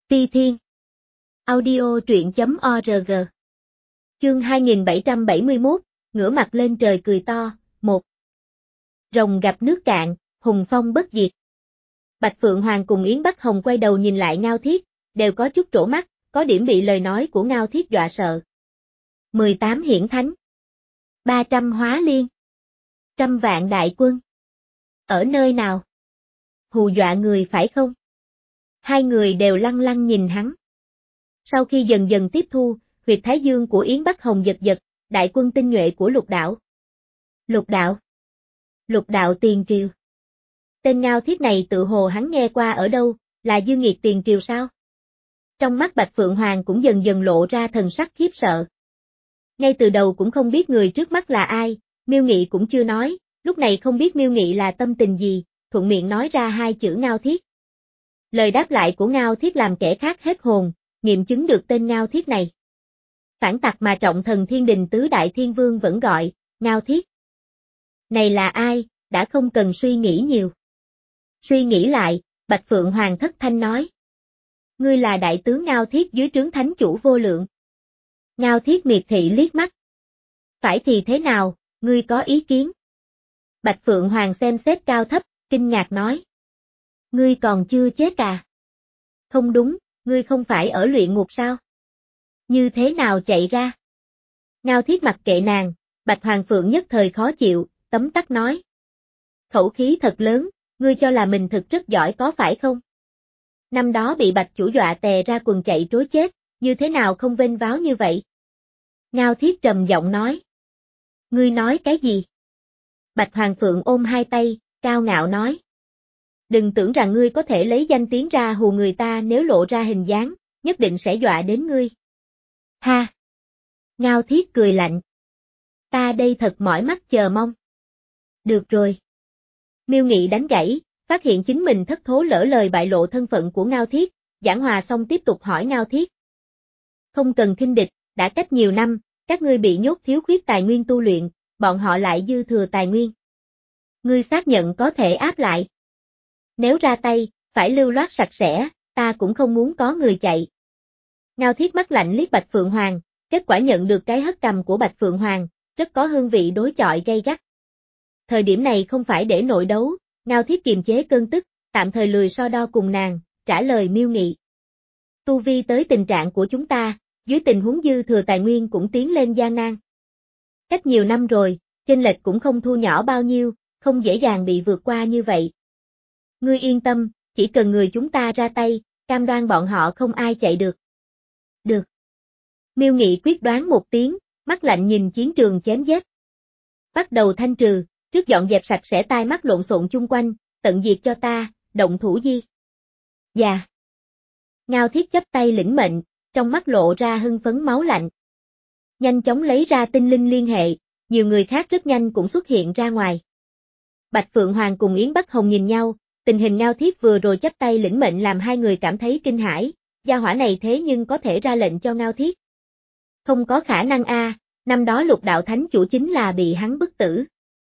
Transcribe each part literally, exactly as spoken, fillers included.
Ti Thiên. Audio truyện chấm org. Chương hai nghìn bảy trăm bảy mươi mốt, ngửa mặt lên trời cười to, một. Rồng gặp nước cạn, hùng phong bất diệt. Bạch Phượng Hoàng cùng Yến Bắc Hồng quay đầu nhìn lại Ngao Thiết, đều có chút trổ mắt, có điểm bị lời nói của Ngao Thiết dọa sợ. mười tám hiển thánh. ba trăm hóa liên. Trăm vạn đại quân. Ở nơi nào? Hù dọa người phải không? Hai người đều lăng lăng nhìn hắn. Sau khi dần dần tiếp thu, huyệt thái dương của Yến Bắc Hồng giật giật, đại quân tinh nhuệ của Lục Đạo. Lục Đạo. Lục Đạo Tiền Triều. Tên Ngao Thiết này tự hồ hắn nghe qua ở đâu, là Dương Nghiệt Tiền Triều sao? Trong mắt Bạch Phượng Hoàng cũng dần dần lộ ra thần sắc khiếp sợ. Ngay từ đầu cũng không biết người trước mắt là ai, Miêu Nghị cũng chưa nói, lúc này không biết Miêu Nghị là tâm tình gì, thuận miệng nói ra hai chữ Ngao Thiết. Lời đáp lại của Ngao Thiết làm kẻ khác hết hồn, nghiệm chứng được tên Ngao Thiết này. Phản tặc mà trọng thần thiên đình tứ đại thiên vương vẫn gọi, Ngao Thiết. Này là ai, đã không cần suy nghĩ nhiều. Suy nghĩ lại, Bạch Phượng Hoàng thất thanh nói. Ngươi là đại tướng Ngao Thiết dưới trướng thánh chủ vô lượng. Ngao Thiết miệt thị liếc mắt. Phải thì thế nào, ngươi có ý kiến? Bạch Phượng Hoàng xem xét cao thấp, kinh ngạc nói. Ngươi còn chưa chết à? Không đúng, ngươi không phải ở luyện ngục sao? Như thế nào chạy ra? Ngao Thiết mặc kệ nàng, Bạch Hoàng Phượng nhất thời khó chịu, tấm tắc nói. Khẩu khí thật lớn, ngươi cho là mình thực rất giỏi có phải không? Năm đó bị Bạch chủ dọa tè ra quần chạy trối chết, như thế nào không vênh váo như vậy? Ngao Thiết trầm giọng nói. Ngươi nói cái gì? Bạch Hoàng Phượng ôm hai tay, cao ngạo nói. Đừng tưởng rằng ngươi có thể lấy danh tiếng ra hù người ta, nếu lộ ra hình dáng, nhất định sẽ dọa đến ngươi. Ha! Ngao Thiết cười lạnh. Ta đây thật mỏi mắt chờ mong. Được rồi. Miêu Nghị đánh gãy, phát hiện chính mình thất thố lỡ lời bại lộ thân phận của Ngao Thiết, giảng hòa xong tiếp tục hỏi Ngao Thiết. Không cần khinh địch, đã cách nhiều năm, các ngươi bị nhốt thiếu khuyết tài nguyên tu luyện, bọn họ lại dư thừa tài nguyên. Ngươi xác nhận có thể áp lại. Nếu ra tay, phải lưu loát sạch sẽ, ta cũng không muốn có người chạy. Ngao Thiết mắt lạnh liếc Bạch Phượng Hoàng, kết quả nhận được cái hất cầm của Bạch Phượng Hoàng, rất có hương vị đối chọi gay gắt. Thời điểm này không phải để nội đấu, Ngao Thiết kiềm chế cơn tức, tạm thời lười so đo cùng nàng, trả lời Miêu Nghị. Tu vi tới tình trạng của chúng ta, dưới tình huống dư thừa tài nguyên cũng tiến lên gian nan. Cách nhiều năm rồi, chênh lệch cũng không thu nhỏ bao nhiêu, không dễ dàng bị vượt qua như vậy. Ngươi yên tâm, chỉ cần người chúng ta ra tay, cam đoan bọn họ không ai chạy được. Được. Miêu Nghị quyết đoán một tiếng, mắt lạnh nhìn chiến trường chém giết. Bắt đầu thanh trừ, trước dọn dẹp sạch sẽ tai mắt lộn xộn chung quanh, tận diệt cho ta, động thủ di. Dạ. Ngao Thiết chấp tay lĩnh mệnh, trong mắt lộ ra hưng phấn máu lạnh. Nhanh chóng lấy ra tinh linh liên hệ, nhiều người khác rất nhanh cũng xuất hiện ra ngoài. Bạch Phượng Hoàng cùng Yến Bắc Hồng nhìn nhau, tình hình Ngao Thiết vừa rồi chấp tay lĩnh mệnh làm hai người cảm thấy kinh hãi, gia hỏa này thế nhưng có thể ra lệnh cho Ngao Thiết. Không có khả năng a, à, năm đó Lục Đạo Thánh chủ chính là bị hắn bức tử.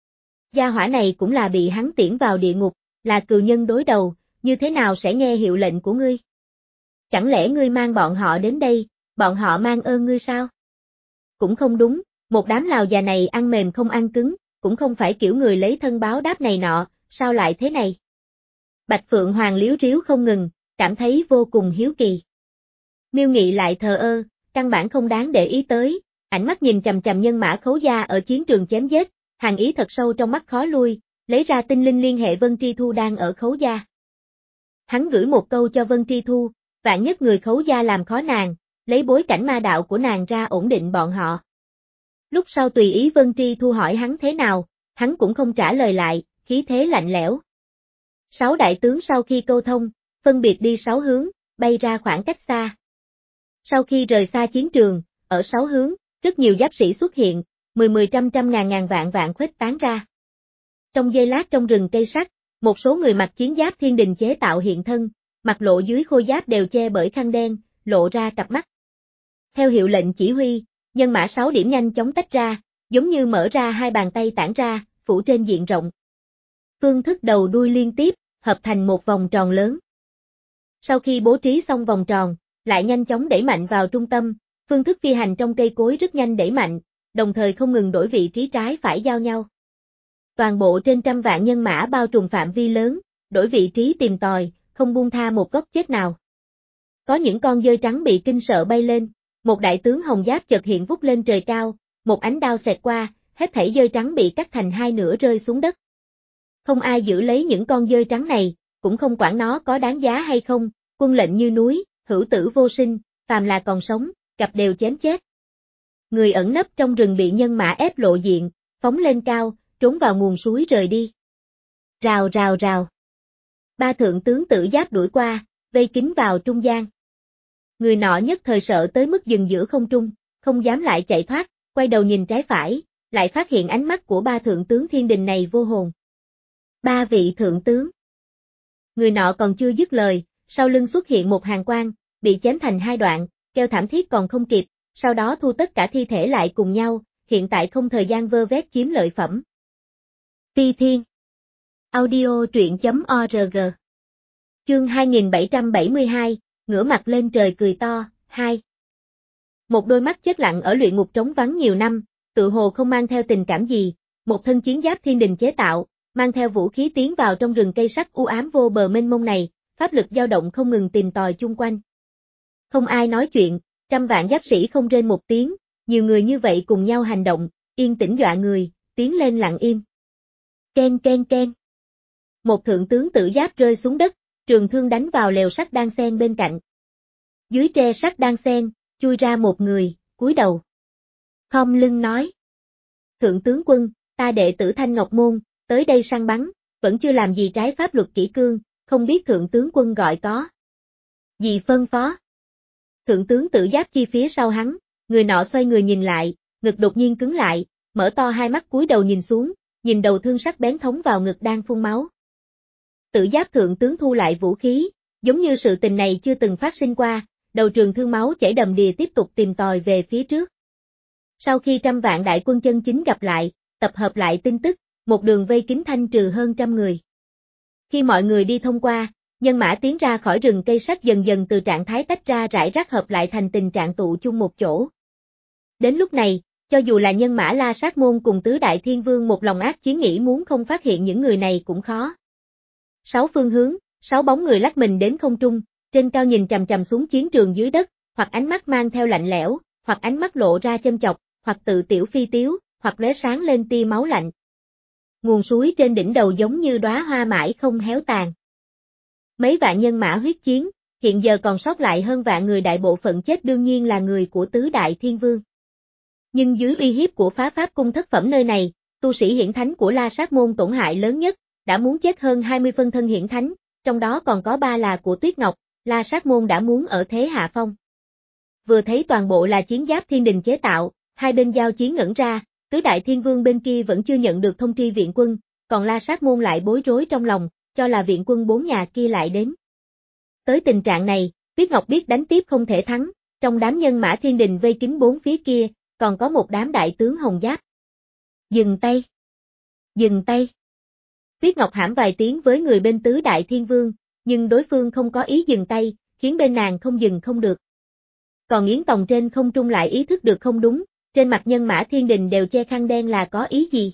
Gia hỏa này cũng là bị hắn tiễn vào địa ngục, là cừu nhân đối đầu, như thế nào sẽ nghe hiệu lệnh của ngươi? Chẳng lẽ ngươi mang bọn họ đến đây, bọn họ mang ơn ngươi sao? Cũng không đúng, một đám lào già này ăn mềm không ăn cứng, cũng không phải kiểu người lấy thân báo đáp này nọ, sao lại thế này? Bạch Phượng Hoàng liếu riếu không ngừng, cảm thấy vô cùng hiếu kỳ. Miêu Nghị lại thờ ơ, căn bản không đáng để ý tới, ánh mắt nhìn chằm chằm nhân mã Khấu gia ở chiến trường chém giết, hàn ý thật sâu trong mắt khó lui, lấy ra tinh linh liên hệ Vân Tri Thu đang ở Khấu gia. Hắn gửi một câu cho Vân Tri Thu, vạn nhất người Khấu gia làm khó nàng, lấy bối cảnh ma đạo của nàng ra ổn định bọn họ. Lúc sau tùy ý Vân Tri Thu hỏi hắn thế nào, hắn cũng không trả lời lại, khí thế lạnh lẽo. Sáu đại tướng sau khi câu thông, phân biệt đi sáu hướng, bay ra khoảng cách xa. Sau khi rời xa chiến trường, ở sáu hướng, rất nhiều giáp sĩ xuất hiện, mười mười trăm trăm ngàn ngàn vạn vạn khuếch tán ra. Trong giây lát trong rừng cây sắt, một số người mặc chiến giáp thiên đình chế tạo hiện thân, mặt lộ dưới khôi giáp đều che bởi khăn đen, lộ ra cặp mắt. Theo hiệu lệnh chỉ huy, nhân mã sáu điểm nhanh chóng tách ra, giống như mở ra hai bàn tay tản ra, phủ trên diện rộng. Phương thức đầu đuôi liên tiếp, hợp thành một vòng tròn lớn. Sau khi bố trí xong vòng tròn, lại nhanh chóng đẩy mạnh vào trung tâm, phương thức phi hành trong cây cối rất nhanh đẩy mạnh, đồng thời không ngừng đổi vị trí trái phải giao nhau. Toàn bộ trên trăm vạn nhân mã bao trùm phạm vi lớn, đổi vị trí tìm tòi, không buông tha một góc chết nào. Có những con dơi trắng bị kinh sợ bay lên, một đại tướng hồng giáp chợt hiện vút lên trời cao, một ánh đao xẹt qua, hết thảy dơi trắng bị cắt thành hai nửa rơi xuống đất. Không ai giữ lấy những con dơi trắng này, cũng không quản nó có đáng giá hay không, quân lệnh như núi, hữu tử vô sinh, phàm là còn sống, gặp đều chém chết. Người ẩn nấp trong rừng bị nhân mã ép lộ diện, phóng lên cao, trốn vào nguồn suối rời đi. Rào rào rào. Ba thượng tướng tử giáp đuổi qua, vây kín vào trung gian. Người nọ nhất thời sợ tới mức dừng giữa không trung, không dám lại chạy thoát, quay đầu nhìn trái phải, lại phát hiện ánh mắt của ba thượng tướng thiên đình này vô hồn. Ba vị thượng tướng. Người nọ còn chưa dứt lời, sau lưng xuất hiện một hàng quang, bị chém thành hai đoạn, kêu thảm thiết còn không kịp, sau đó thu tất cả thi thể lại cùng nhau, hiện tại không thời gian vơ vét chiếm lợi phẩm. Ti Thiên. Audio truyện chấm org. Chương hai nghìn bảy trăm bảy mươi hai, ngửa mặt lên trời cười to, hai. Một đôi mắt chết lặng ở luyện ngục trống vắng nhiều năm, tự hồ không mang theo tình cảm gì, một thân chiến giáp thiên đình chế tạo, mang theo vũ khí tiến vào trong rừng cây sắt u ám vô bờ mênh mông này, pháp lực dao động không ngừng tìm tòi chung quanh. Không ai nói chuyện, trăm vạn giáp sĩ không rên một tiếng, nhiều người như vậy cùng nhau hành động, yên tĩnh dọa người, tiến lên lặng im. Ken ken ken. Một thượng tướng tử giáp rơi xuống đất, trường thương đánh vào lều sắt đan xen bên cạnh. Dưới tre sắt đan xen, chui ra một người, cúi đầu. Khom lưng nói. Thượng tướng quân, ta đệ tử Thanh Ngọc Môn, tới đây săn bắn, vẫn chưa làm gì trái pháp luật kỷ cương, không biết thượng tướng quân gọi có. Gì phân phó? Thượng tướng tử giáp chi phía sau hắn, người nọ xoay người nhìn lại, ngực đột nhiên cứng lại, mở to hai mắt cúi đầu nhìn xuống, nhìn đầu thương sắc bén thống vào ngực đang phun máu. Tử giáp thượng tướng thu lại vũ khí, giống như sự tình này chưa từng phát sinh qua, đầu trường thương máu chảy đầm đìa tiếp tục tìm tòi về phía trước. Sau khi trăm vạn đại quân chân chính gặp lại, tập hợp lại tin tức, một đường vây kín thanh trừ hơn trăm người. Khi mọi người đi thông qua, nhân mã tiến ra khỏi rừng cây sắt dần dần từ trạng thái tách ra rải rác hợp lại thành tình trạng tụ chung một chỗ. Đến lúc này, cho dù là nhân mã La Sát Môn cùng tứ đại thiên vương một lòng ác chiến nghĩ muốn không phát hiện những người này cũng khó. Sáu phương hướng, sáu bóng người lách mình đến không trung, trên cao nhìn chằm chằm xuống chiến trường dưới đất, hoặc ánh mắt mang theo lạnh lẽo, hoặc ánh mắt lộ ra châm chọc, hoặc tự tiểu phi tiếu, hoặc lóe sáng lên tia máu lạnh. Nguồn suối trên đỉnh đầu giống như đóa hoa mãi không héo tàn. Mấy vạn nhân mã huyết chiến, hiện giờ còn sót lại hơn vạn người, đại bộ phận chết đương nhiên là người của tứ đại thiên vương. Nhưng dưới uy hiếp của phá pháp cung thất phẩm nơi này, tu sĩ hiển thánh của La Sát Môn tổn hại lớn nhất, đã muốn chết hơn hai mươi phân thân hiển thánh, trong đó còn có ba là của Tuyết Ngọc, La Sát Môn đã muốn ở thế hạ phong. Vừa thấy toàn bộ là chiến giáp thiên đình chế tạo, hai bên giao chiến ngẩn ra, tứ đại thiên vương bên kia vẫn chưa nhận được thông tri viện quân, còn La Sát Môn lại bối rối trong lòng, cho là viện quân bốn nhà kia lại đến. Tới tình trạng này, Tuyết Ngọc biết đánh tiếp không thể thắng, trong đám nhân mã thiên đình vây kín bốn phía kia, còn có một đám đại tướng hồng giáp. Dừng tay! Dừng tay! Tuyết Ngọc hãm vài tiếng với người bên tứ đại thiên vương, nhưng đối phương không có ý dừng tay, khiến bên nàng không dừng không được. Còn Yến Tòng trên không trung lại ý thức được không đúng, trên mặt nhân mã thiên đình đều che khăn đen là có ý gì?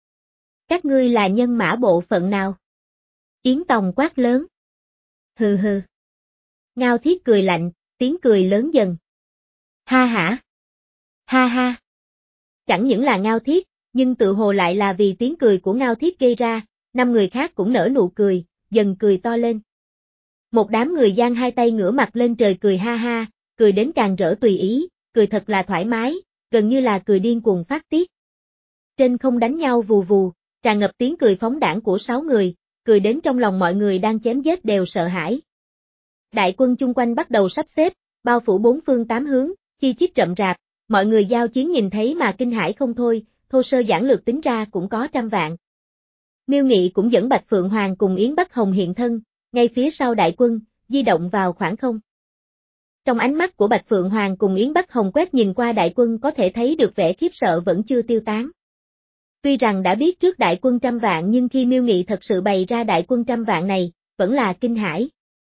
Các ngươi là nhân mã bộ phận nào? Yến Tòng quát lớn. Hừ hừ. Ngao Thiết cười lạnh, tiếng cười lớn dần. Ha hả? Ha ha. Chẳng những là Ngao Thiết, nhưng tự hồ lại là vì tiếng cười của Ngao Thiết gây ra, năm người khác cũng nở nụ cười, dần cười to lên. Một đám người giang hai tay ngửa mặt lên trời cười ha ha, cười đến càng rỡ tùy ý, cười thật là thoải mái, gần như là cười điên cuồng phát tiết. Trên không đánh nhau vù vù, tràn ngập tiếng cười phóng đãng của sáu người, cười đến trong lòng mọi người đang chém giết đều sợ hãi. Đại quân chung quanh bắt đầu sắp xếp, bao phủ bốn phương tám hướng, chi chít rậm rạp, mọi người giao chiến nhìn thấy mà kinh hãi không thôi, thô sơ giản lược tính ra cũng có trăm vạn. Miêu Nghị cũng dẫn Bạch Phượng Hoàng cùng Yến Bắc Hồng hiện thân, ngay phía sau đại quân, di động vào khoảng không. Trong ánh mắt của Bạch Phượng Hoàng cùng Yến Bắc Hồng quét nhìn qua đại quân có thể thấy được vẻ khiếp sợ vẫn chưa tiêu tán. Tuy rằng đã biết trước đại quân trăm vạn nhưng khi Miêu Nghị thật sự bày ra đại quân trăm vạn này, vẫn là kinh hãi.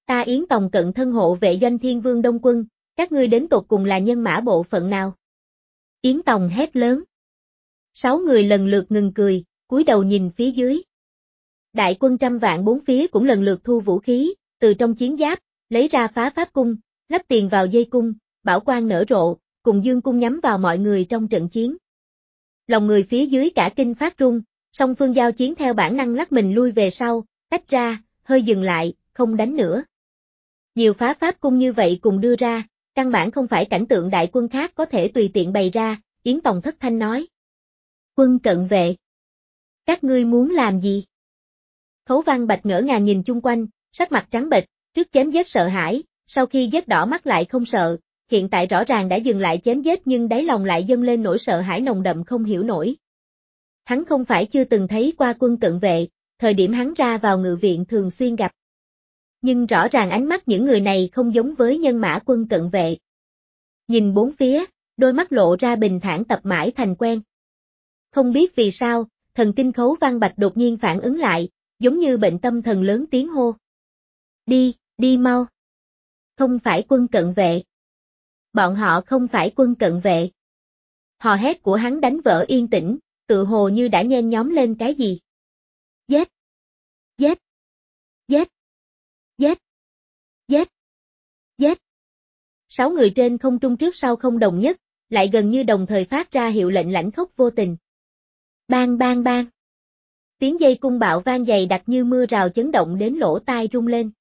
Ta Yến Tòng cận thân hộ vệ doanh Thiên Vương Đông Quân, các ngươi đến tột cùng là nhân mã bộ phận nào? Yến Tòng hét lớn. Sáu người lần lượt ngừng cười, cúi đầu nhìn phía dưới. Đại quân trăm vạn bốn phía cũng lần lượt thu vũ khí, từ trong chiến giáp, lấy ra phá pháp cung, lắp tiền vào dây cung, bảo quang nở rộ, cùng dương cung nhắm vào mọi người trong trận chiến. Lòng người phía dưới cả kinh phát run, song phương giao chiến theo bản năng lắc mình lui về sau, tách ra, hơi dừng lại, không đánh nữa. Nhiều phá pháp cung như vậy cùng đưa ra, căn bản không phải cảnh tượng đại quân khác có thể tùy tiện bày ra, Yến Tòng thất thanh nói. Quân cận vệ. Các ngươi muốn làm gì? Khấu Văn Bạch ngỡ ngàng nhìn chung quanh, sắc mặt trắng bệch, trước chém giết sợ hãi, sau khi giết đỏ mắt lại không sợ, hiện tại rõ ràng đã dừng lại chém giết nhưng đáy lòng lại dâng lên nỗi sợ hãi nồng đậm không hiểu nổi. Hắn không phải chưa từng thấy qua quân cận vệ, thời điểm hắn ra vào ngự viện thường xuyên gặp. Nhưng rõ ràng ánh mắt những người này không giống với nhân mã quân cận vệ. Nhìn bốn phía, đôi mắt lộ ra bình thản tập mãi thành quen. Không biết vì sao, thần kinh Khấu Văn Bạch đột nhiên phản ứng lại, giống như bệnh tâm thần lớn tiếng hô. Đi, đi mau. Không phải quân cận vệ. Bọn họ không phải quân cận vệ. Hò hét của hắn đánh vỡ yên tĩnh, tự hồ như đã nhen nhóm lên cái gì. Giết! Giết! Giết! Giết! Giết! Giết! Sáu người trên không trung trước sau không đồng nhất, lại gần như đồng thời phát ra hiệu lệnh lãnh khốc vô tình. Bang bang bang! Tiếng dây cung bạo vang dày đặc như mưa rào chấn động đến lỗ tai rung lên.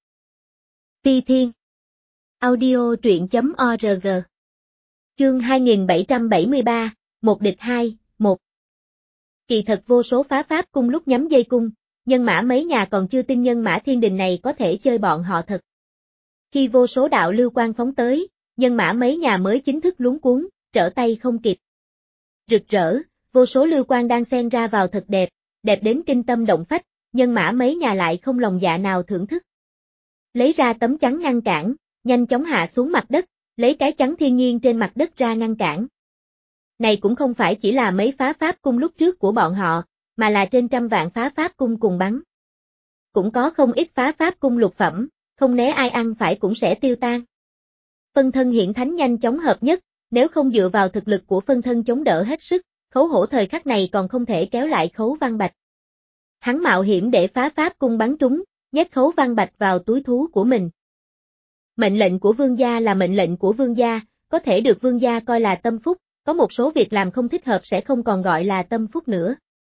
Phi Thiên Audio truyện chấm org Chương hai nghìn bảy trăm bảy mươi ba, một địch hai, một. Kỳ thật vô số phá pháp cung lúc nhắm dây cung, nhân mã mấy nhà còn chưa tin nhân mã thiên đình này có thể chơi bọn họ thật. Khi vô số đạo lưu quang phóng tới, nhân mã mấy nhà mới chính thức luống cuống, trở tay không kịp. Rực rỡ, vô số lưu quang đang xen ra vào thật đẹp, đẹp đến kinh tâm động phách, nhân mã mấy nhà lại không lòng dạ nào thưởng thức. Lấy ra tấm chắn ngăn cản, nhanh chóng hạ xuống mặt đất, lấy cái chắn thiên nhiên trên mặt đất ra ngăn cản. Này cũng không phải chỉ là mấy phá pháp cung lúc trước của bọn họ, mà là trên trăm vạn phá pháp cung cùng bắn. Cũng có không ít phá pháp cung lục phẩm, không né ai ăn phải cũng sẽ tiêu tan. Phân thân hiển thánh nhanh chóng hợp nhất, nếu không dựa vào thực lực của phân thân chống đỡ hết sức, Khấu Hổ thời khắc này còn không thể kéo lại Khấu Văn Bạch. Hắn mạo hiểm để phá pháp cung bắn trúng, nhét Khấu Văn Bạch vào túi thú của mình. Mệnh lệnh của vương gia là mệnh lệnh của vương gia, có thể được vương gia coi là tâm phúc, có một số việc làm không thích hợp sẽ không còn gọi là tâm phúc nữa.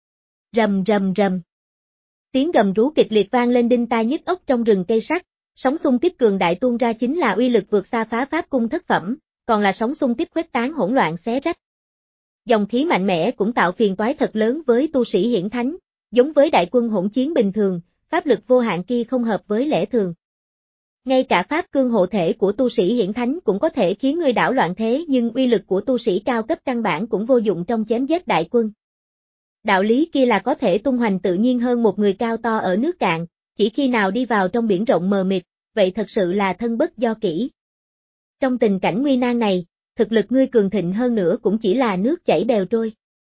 Rầm rầm rầm. Tiếng gầm rú kịch liệt vang lên đinh tai nhức óc trong rừng cây sắt, sóng xung kích cường đại tuôn ra chính là uy lực vượt xa phá pháp cung thất phẩm, còn là sóng xung kích khuếch tán hỗn loạn xé rách. Dòng khí mạnh mẽ cũng tạo phiền toái thật lớn với tu sĩ hiển thánh, giống với đại quân hỗn chiến bình thường, pháp lực vô hạn kia không hợp với lẽ thường. Ngay cả pháp cương hộ thể của tu sĩ hiển thánh cũng có thể khiến người đảo loạn thế nhưng uy lực của tu sĩ cao cấp căn bản cũng vô dụng trong chém giết đại quân. Đạo lý kia là có thể tung hoành tự nhiên hơn một người cao to ở nước cạn, chỉ khi nào đi vào trong biển rộng mờ mịt, vậy thật sự là thân bất do kỷ. Trong tình cảnh nguy nan này, thực lực ngươi cường thịnh hơn nữa cũng chỉ là nước chảy bèo trôi.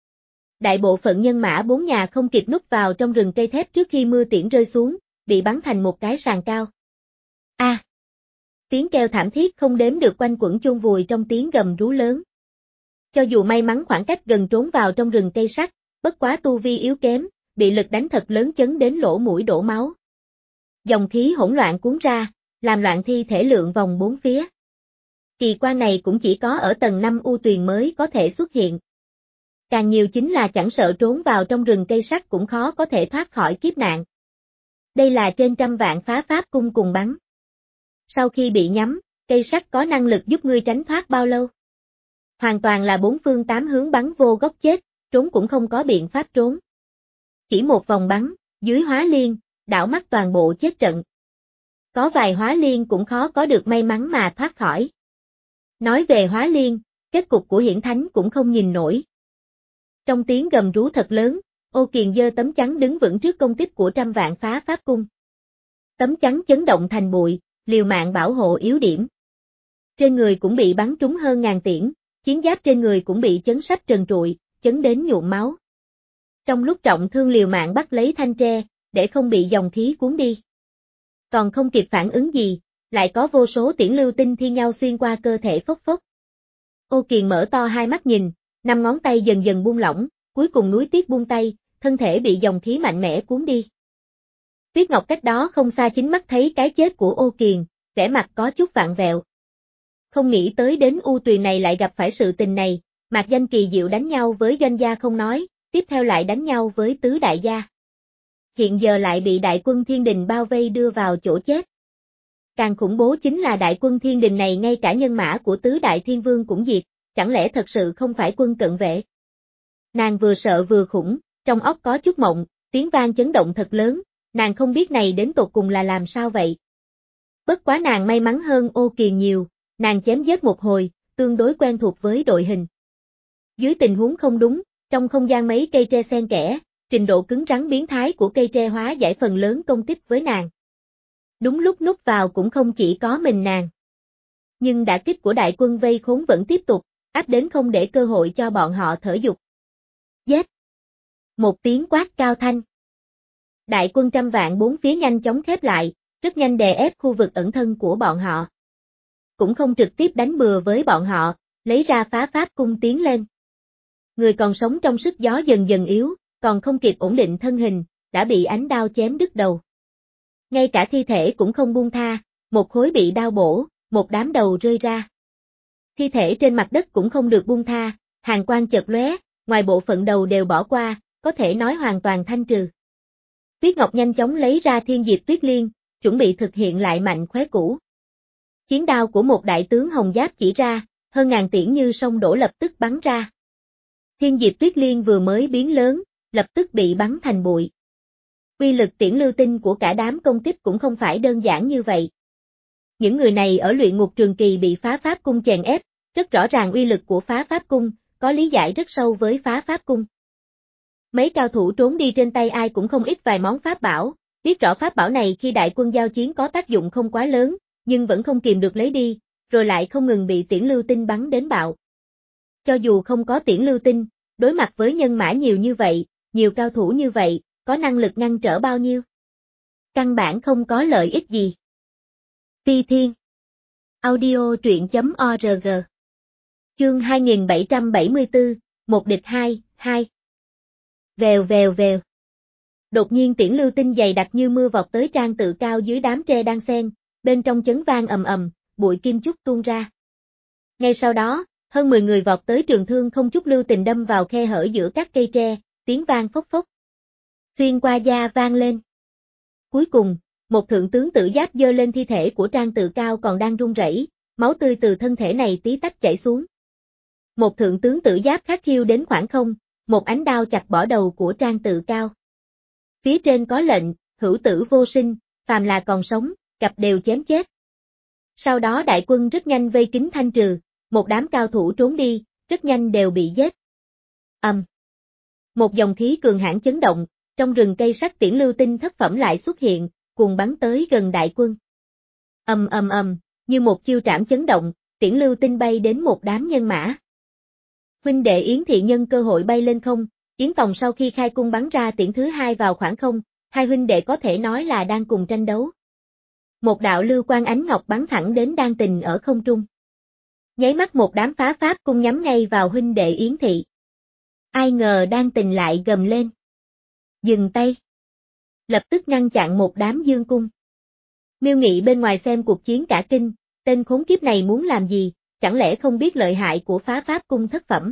Đại bộ phận nhân mã bốn nhà không kịp núp vào trong rừng cây thép trước khi mưa tiễn rơi xuống, bị bắn thành một cái sàn cao. A! À, tiếng kêu thảm thiết không đếm được quanh quẩn chôn vùi trong tiếng gầm rú lớn. Cho dù may mắn khoảng cách gần trốn vào trong rừng cây sắt, bất quá tu vi yếu kém, bị lực đánh thật lớn chấn đến lỗ mũi đổ máu. Dòng khí hỗn loạn cuốn ra, làm loạn thi thể lượn vòng bốn phía. Kỳ quan này cũng chỉ có ở tầng năm u tuyền mới có thể xuất hiện. Càng nhiều chính là chẳng sợ trốn vào trong rừng cây sắt cũng khó có thể thoát khỏi kiếp nạn. Đây là trên trăm vạn phá pháp cung cùng bắn. Sau khi bị nhắm, cây sắt có năng lực giúp ngươi tránh thoát bao lâu? Hoàn toàn là bốn phương tám hướng bắn vô góc chết, trốn cũng không có biện pháp trốn. Chỉ một vòng bắn, dưới hóa liên, đảo mắt toàn bộ chết trận. Có vài hóa liên cũng khó có được may mắn mà thoát khỏi. Nói về hóa liên, kết cục của hiển thánh cũng không nhìn nổi. Trong tiếng gầm rú thật lớn, Ô Kiền giơ tấm chắn đứng vững trước công kích của trăm vạn phá pháp cung. Tấm chắn chấn động thành bụi, liều mạng bảo hộ yếu điểm. Trên người cũng bị bắn trúng hơn ngàn tiễn, chiến giáp trên người cũng bị chấn sách trần trụi, chấn đến nhuộm máu. Trong lúc trọng thương liều mạng bắt lấy thanh tre, để không bị dòng khí cuốn đi. Còn không kịp phản ứng gì, lại có vô số tiễn lưu tinh thi nhau xuyên qua cơ thể phốc phốc. Ô Kiền mở to hai mắt nhìn, năm ngón tay dần dần buông lỏng, cuối cùng nuối tiếc buông tay, thân thể bị dòng khí mạnh mẽ cuốn đi. Tuyết Ngọc cách đó không xa chính mắt thấy cái chết của Ô Kiền, vẻ mặt có chút vạn vẹo. Không nghĩ tới đến U Tuyền này lại gặp phải sự tình này, Mạc Danh kỳ diệu đánh nhau với Doanh gia không nói, tiếp theo lại đánh nhau với tứ đại gia. Hiện giờ lại bị đại quân Thiên Đình bao vây đưa vào chỗ chết. Càng khủng bố chính là đại quân Thiên Đình này ngay cả nhân mã của tứ đại thiên vương cũng diệt, chẳng lẽ thật sự không phải quân cận vệ? Nàng vừa sợ vừa khủng, trong óc có chút mộng, tiếng vang chấn động thật lớn, nàng không biết này đến tột cùng là làm sao vậy. Bất quá nàng may mắn hơn Ô Kiền nhiều, nàng chém giết một hồi, tương đối quen thuộc với đội hình. Dưới tình huống không đúng, trong không gian mấy cây tre xen kẽ, trình độ cứng rắn biến thái của cây tre hóa giải phần lớn công kích với nàng. Đúng lúc núp vào cũng không chỉ có mình nàng. Nhưng đả kích của đại quân vây khốn vẫn tiếp tục, áp đến không để cơ hội cho bọn họ thở dục. Giết! Một tiếng quát cao thanh. Đại quân trăm vạn bốn phía nhanh chóng khép lại, rất nhanh đè ép khu vực ẩn thân của bọn họ. Cũng không trực tiếp đánh bừa với bọn họ, lấy ra phá pháp cung tiến lên. Người còn sống trong sức gió dần dần yếu, còn không kịp ổn định thân hình, đã bị ánh đao chém đứt đầu. Ngay cả thi thể cũng không buông tha, một khối bị đao bổ, một đám đầu rơi ra. Thi thể trên mặt đất cũng không được buông tha, hàn quang chợt lóe, ngoài bộ phận đầu đều bỏ qua, có thể nói hoàn toàn thanh trừ. Tuyết Ngọc nhanh chóng lấy ra Thiên Diệp Tuyết Liên, chuẩn bị thực hiện lại mạnh khóe cũ. Chiến đao của một đại tướng hồng giáp chỉ ra, hơn ngàn tiễn như sông đổ lập tức bắn ra. Thiên Diệp Tuyết Liên vừa mới biến lớn, lập tức bị bắn thành bụi. Uy lực tiễn lưu tinh của cả đám công kích cũng không phải đơn giản như vậy. Những người này ở luyện ngục trường kỳ bị phá pháp cung chèn ép, rất rõ ràng uy lực của phá pháp cung, có lý giải rất sâu với phá pháp cung. Mấy cao thủ trốn đi trên tay ai cũng không ít vài món pháp bảo, biết rõ pháp bảo này khi đại quân giao chiến có tác dụng không quá lớn, nhưng vẫn không kìm được lấy đi, rồi lại không ngừng bị tiễn lưu tinh bắn đến bạo. Cho dù không có tiễn lưu tinh, đối mặt với nhân mã nhiều như vậy, nhiều cao thủ như vậy, có năng lực ngăn trở bao nhiêu? Căn bản không có lợi ích gì. Phi Thiên Audio truyện chấm org Chương hai nghìn bảy trăm bảy mươi tư, một địch hai, hai. Vèo vèo vèo. Đột nhiên tiễn lưu tinh dày đặc như mưa vọt tới Trang Tự Cao dưới đám tre đang xen, bên trong chấn vang ầm ầm, bụi kim chúc tuôn ra. Ngay sau đó, hơn mười người vọt tới trường thương không chút lưu tình đâm vào khe hở giữa các cây tre, tiếng vang phốc phốc. Xuyên qua da vang lên. Cuối cùng, một thượng tướng tử giáp giơ lên thi thể của Trang Tự Cao còn đang run rẩy, máu tươi từ thân thể này tí tách chảy xuống. Một thượng tướng tử giáp khác khiêu đến khoảng không, một ánh đao chặt bỏ đầu của Trang Tự Cao. Phía trên có lệnh, hữu tử vô sinh, phàm là còn sống, cặp đều chém chết. Sau đó đại quân rất nhanh vây kín thanh trừ, một đám cao thủ trốn đi, rất nhanh đều bị giết. Ầm. Um. Một dòng khí cường hãn chấn động, trong rừng cây sắt tiễn lưu tinh thất phẩm lại xuất hiện, cùng bắn tới gần đại quân. Ầm ầm ầm, như một chiêu trảm chấn động, tiễn lưu tinh bay đến một đám nhân mã. Huynh đệ Yến Thị nhân cơ hội bay lên không, Yến Tòng sau khi khai cung bắn ra tiễn thứ hai vào khoảng không, hai huynh đệ có thể nói là đang cùng tranh đấu. Một đạo lưu quang ánh ngọc bắn thẳng đến Đan Tình ở không trung. Nháy mắt một đám phá pháp cung nhắm ngay vào huynh đệ Yến Thị. Ai ngờ Đan Tình lại gầm lên. Dừng tay. Lập tức ngăn chặn một đám dương cung. Miêu Nghị bên ngoài xem cuộc chiến cả kinh, tên khốn kiếp này muốn làm gì, chẳng lẽ không biết lợi hại của phá pháp cung thất phẩm.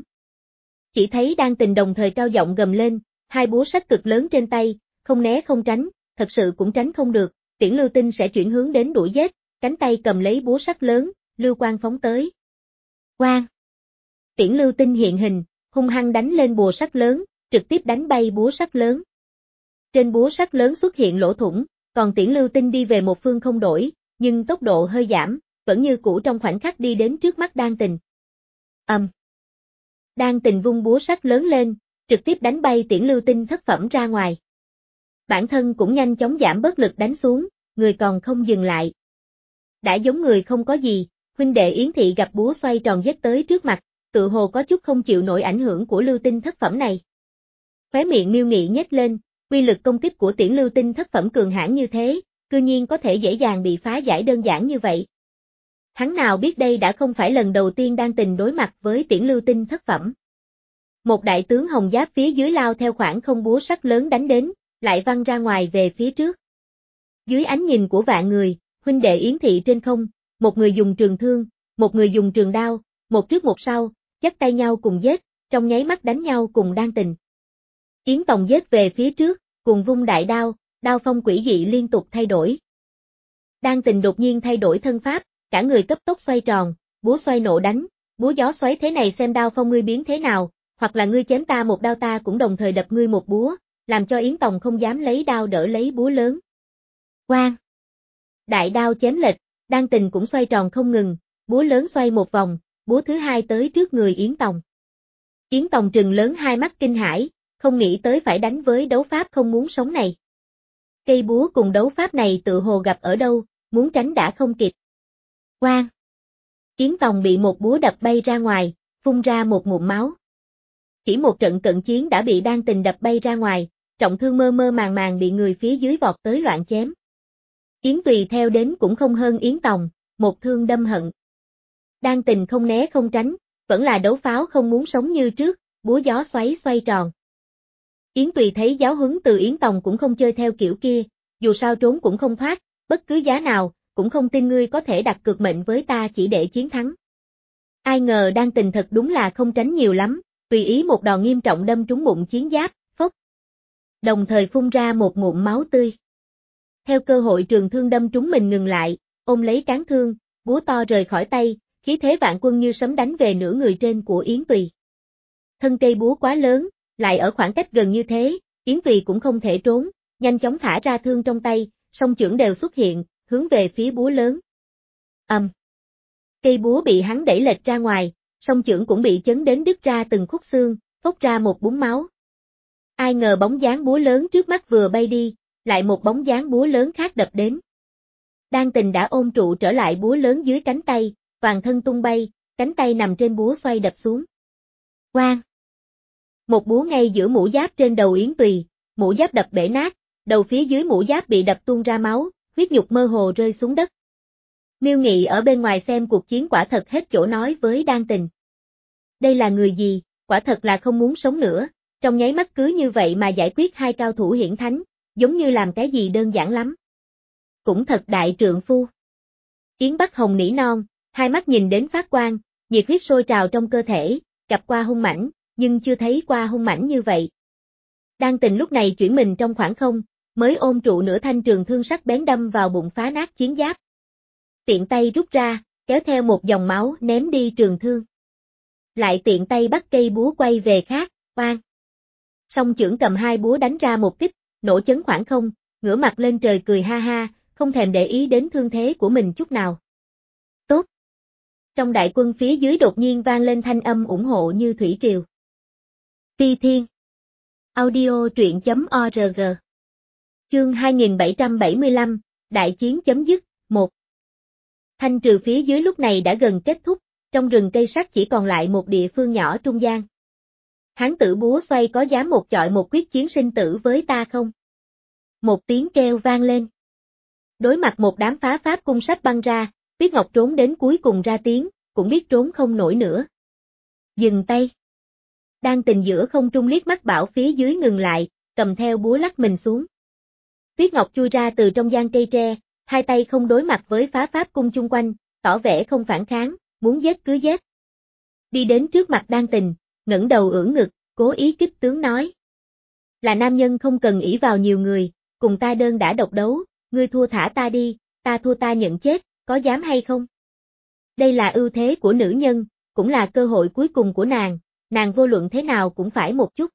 Chỉ thấy Đan Tình đồng thời cao giọng gầm lên, hai búa sách cực lớn trên tay, không né không tránh, thật sự cũng tránh không được, tiễn lưu tinh sẽ chuyển hướng đến đuổi giết, cánh tay cầm lấy búa sắt lớn, lưu quang phóng tới. Quang! Tiễn lưu tinh hiện hình, hung hăng đánh lên bùa sắt lớn, trực tiếp đánh bay búa sắt lớn. Trên búa sắt lớn xuất hiện lỗ thủng, còn tiễn lưu tinh đi về một phương không đổi, nhưng tốc độ hơi giảm, vẫn như cũ trong khoảnh khắc đi đến trước mắt Đan Tình. Ầm. Um. Đan Tình vung búa sắt lớn lên, trực tiếp đánh bay tiễn lưu tinh thất phẩm ra ngoài. Bản thân cũng nhanh chóng giảm bớt lực đánh xuống, người còn không dừng lại. Đã giống người không có gì, huynh đệ Yến Thị gặp búa xoay tròn giết tới trước mặt, tự hồ có chút không chịu nổi ảnh hưởng của lưu tinh thất phẩm này. Khóe miệng Miêu Nghị nhếch lên, uy lực công kích của tiễn lưu tinh thất phẩm cường hãn như thế, cư nhiên có thể dễ dàng bị phá giải đơn giản như vậy. Hắn nào biết đây đã không phải lần đầu tiên Đan Tình đối mặt với tiễn lưu tinh thất phẩm. Một đại tướng hồng giáp phía dưới lao theo khoảng không búa sắc lớn đánh đến, lại văng ra ngoài về phía trước. Dưới ánh nhìn của vạn người, huynh đệ Yến Thị trên không, một người dùng trường thương, một người dùng trường đao, một trước một sau, dắt tay nhau cùng giết, trong nháy mắt đánh nhau cùng Đan Tình. Yến Tòng giết về phía trước, cùng vung đại đao, đao phong quỷ dị liên tục thay đổi. Đan Tình đột nhiên thay đổi thân pháp, cả người cấp tốc xoay tròn, búa xoay nổ đánh, búa gió xoáy thế này xem đao phong ngươi biến thế nào, hoặc là ngươi chém ta một đao ta cũng đồng thời đập ngươi một búa, làm cho Yến Tòng không dám lấy đao đỡ lấy búa lớn. Quang! Đại đao chém lệch, Đan Tình cũng xoay tròn không ngừng, búa lớn xoay một vòng, búa thứ hai tới trước người Yến Tòng. Yến Tòng trừng lớn hai mắt kinh hãi, không nghĩ tới phải đánh với đấu pháp không muốn sống này. Cây búa cùng đấu pháp này tự hồ gặp ở đâu, muốn tránh đã không kịp. Quang! Yến Tòng bị một búa đập bay ra ngoài, phun ra một ngụm máu. Chỉ một trận cận chiến đã bị Đan Tình đập bay ra ngoài, trọng thương mơ mơ màng màng bị người phía dưới vọt tới loạn chém. Yến Tùy theo đến cũng không hơn Yến Tòng, một thương đâm hận. Đan Tình không né không tránh, vẫn là đấu pháo không muốn sống như trước, búa gió xoáy xoay tròn. Yến Tùy thấy giáo huấn từ Yến Tòng cũng không chơi theo kiểu kia, dù sao trốn cũng không thoát, bất cứ giá nào, cũng không tin ngươi có thể đặt cược mệnh với ta chỉ để chiến thắng. Ai ngờ Đan Tình thật đúng là không tránh nhiều lắm, tùy ý một đòn nghiêm trọng đâm trúng bụng chiến giáp, phốc. Đồng thời phun ra một ngụm máu tươi. Theo cơ hội trường thương đâm trúng mình ngừng lại, ôm lấy cán thương, búa to rời khỏi tay, khí thế vạn quân như sấm đánh về nửa người trên của Yến Tùy. Thân cây búa quá lớn, lại ở khoảng cách gần như thế, Yến Tùy cũng không thể trốn, nhanh chóng thả ra thương trong tay, song chưởng đều xuất hiện, hướng về phía búa lớn. Ầm. Um. Cây búa bị hắn đẩy lệch ra ngoài, song chưởng cũng bị chấn đến đứt ra từng khúc xương, phốc ra một búng máu. Ai ngờ bóng dáng búa lớn trước mắt vừa bay đi, lại một bóng dáng búa lớn khác đập đến. Đan Tình đã ôm trụ trở lại búa lớn dưới cánh tay, toàn thân tung bay, cánh tay nằm trên búa xoay đập xuống. Quang! Một búa ngay giữa mũ giáp trên đầu Yến Tùy, mũ giáp đập bể nát, đầu phía dưới mũ giáp bị đập tuôn ra máu, huyết nhục mơ hồ rơi xuống đất. Miêu Nghị ở bên ngoài xem cuộc chiến quả thật hết chỗ nói với Đan Tình. Đây là người gì, quả thật là không muốn sống nữa, trong nháy mắt cứ như vậy mà giải quyết hai cao thủ hiển thánh, giống như làm cái gì đơn giản lắm. Cũng thật đại trượng phu. Yến Bắc Hồng nỉ non, hai mắt nhìn đến phát quang, nhiệt huyết sôi trào trong cơ thể, gặp qua hung mãnh, nhưng chưa thấy qua hung mãnh như vậy. Đan Tình lúc này chuyển mình trong khoảng không, mới ôm trụ nửa thanh trường thương sắc bén đâm vào bụng phá nát chiến giáp. Tiện tay rút ra, kéo theo một dòng máu ném đi trường thương. Lại tiện tay bắt cây búa quay về khác, oan. Song chưởng cầm hai búa đánh ra một kích, nổ chấn khoảng không, ngửa mặt lên trời cười ha ha, không thèm để ý đến thương thế của mình chút nào. Tốt. Trong đại quân phía dưới đột nhiên vang lên thanh âm ủng hộ như thủy triều. Phi Thiên. Audio truyện chấm org. Chương hai nghìn bảy trăm bảy mươi lăm, đại chiến chấm dứt, một. Thanh trừ phía dưới lúc này đã gần kết thúc, trong rừng cây sắt chỉ còn lại một địa phương nhỏ trung gian. Hán tử búa xoay có dám một chọi một quyết chiến sinh tử với ta không? Một tiếng kêu vang lên. Đối mặt một đám phá pháp cung sách băng ra, Tuyết Ngọc trốn đến cuối cùng ra tiếng, cũng biết trốn không nổi nữa. Dừng tay. Đan Tình giữa không trung liếc mắt bảo phía dưới ngừng lại, cầm theo búa lắc mình xuống. Tuyết Ngọc chui ra từ trong gian cây tre, hai tay không đối mặt với phá pháp cung chung quanh, tỏ vẻ không phản kháng, muốn giết cứ giết. Đi đến trước mặt Đan Tình, ngẩng đầu ưỡn ngực, cố ý kích tướng nói. Là nam nhân không cần ỷ vào nhiều người, cùng ta đơn đã độc đấu, ngươi thua thả ta đi, ta thua ta nhận chết, có dám hay không? Đây là ưu thế của nữ nhân, cũng là cơ hội cuối cùng của nàng, nàng vô luận thế nào cũng phải một chút.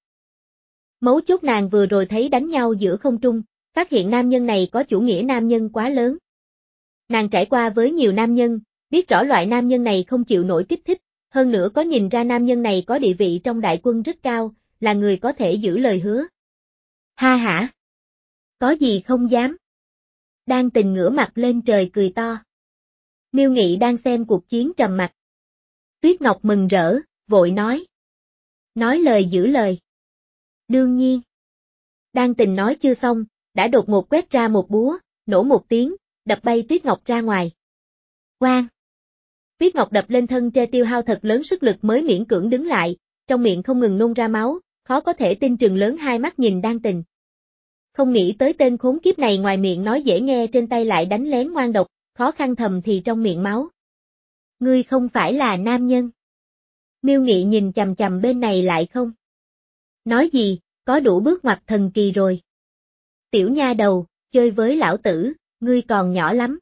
Mấu chốt nàng vừa rồi thấy đánh nhau giữa không trung, phát hiện nam nhân này có chủ nghĩa nam nhân quá lớn. Nàng trải qua với nhiều nam nhân, biết rõ loại nam nhân này không chịu nổi kích thích, hơn nữa có nhìn ra nam nhân này có địa vị trong đại quân rất cao, là người có thể giữ lời hứa. Ha hả? Có gì không dám? Đan Tình ngửa mặt lên trời cười to. Miêu Nghị đang xem cuộc chiến trầm mặt. Tuyết Ngọc mừng rỡ, vội nói. Nói lời giữ lời. Đương nhiên. Đan Tình nói chưa xong, đã đột ngột quét ra một búa, nổ một tiếng, đập bay Tuyết Ngọc ra ngoài. Oan! Tuyết Ngọc đập lên thân tre tiêu hao thật lớn sức lực mới miễn cưỡng đứng lại, trong miệng không ngừng nôn ra máu, khó có thể tin trừng lớn hai mắt nhìn Đan Tình. Không nghĩ tới tên khốn kiếp này ngoài miệng nói dễ nghe trên tay lại đánh lén ngoan độc, khó khăn thầm thì trong miệng máu. Ngươi không phải là nam nhân. Miêu Nghị nhìn chằm chằm bên này lại không. Nói gì, có đủ bước ngoặt thần kỳ rồi. Tiểu nha đầu, chơi với lão tử, ngươi còn nhỏ lắm.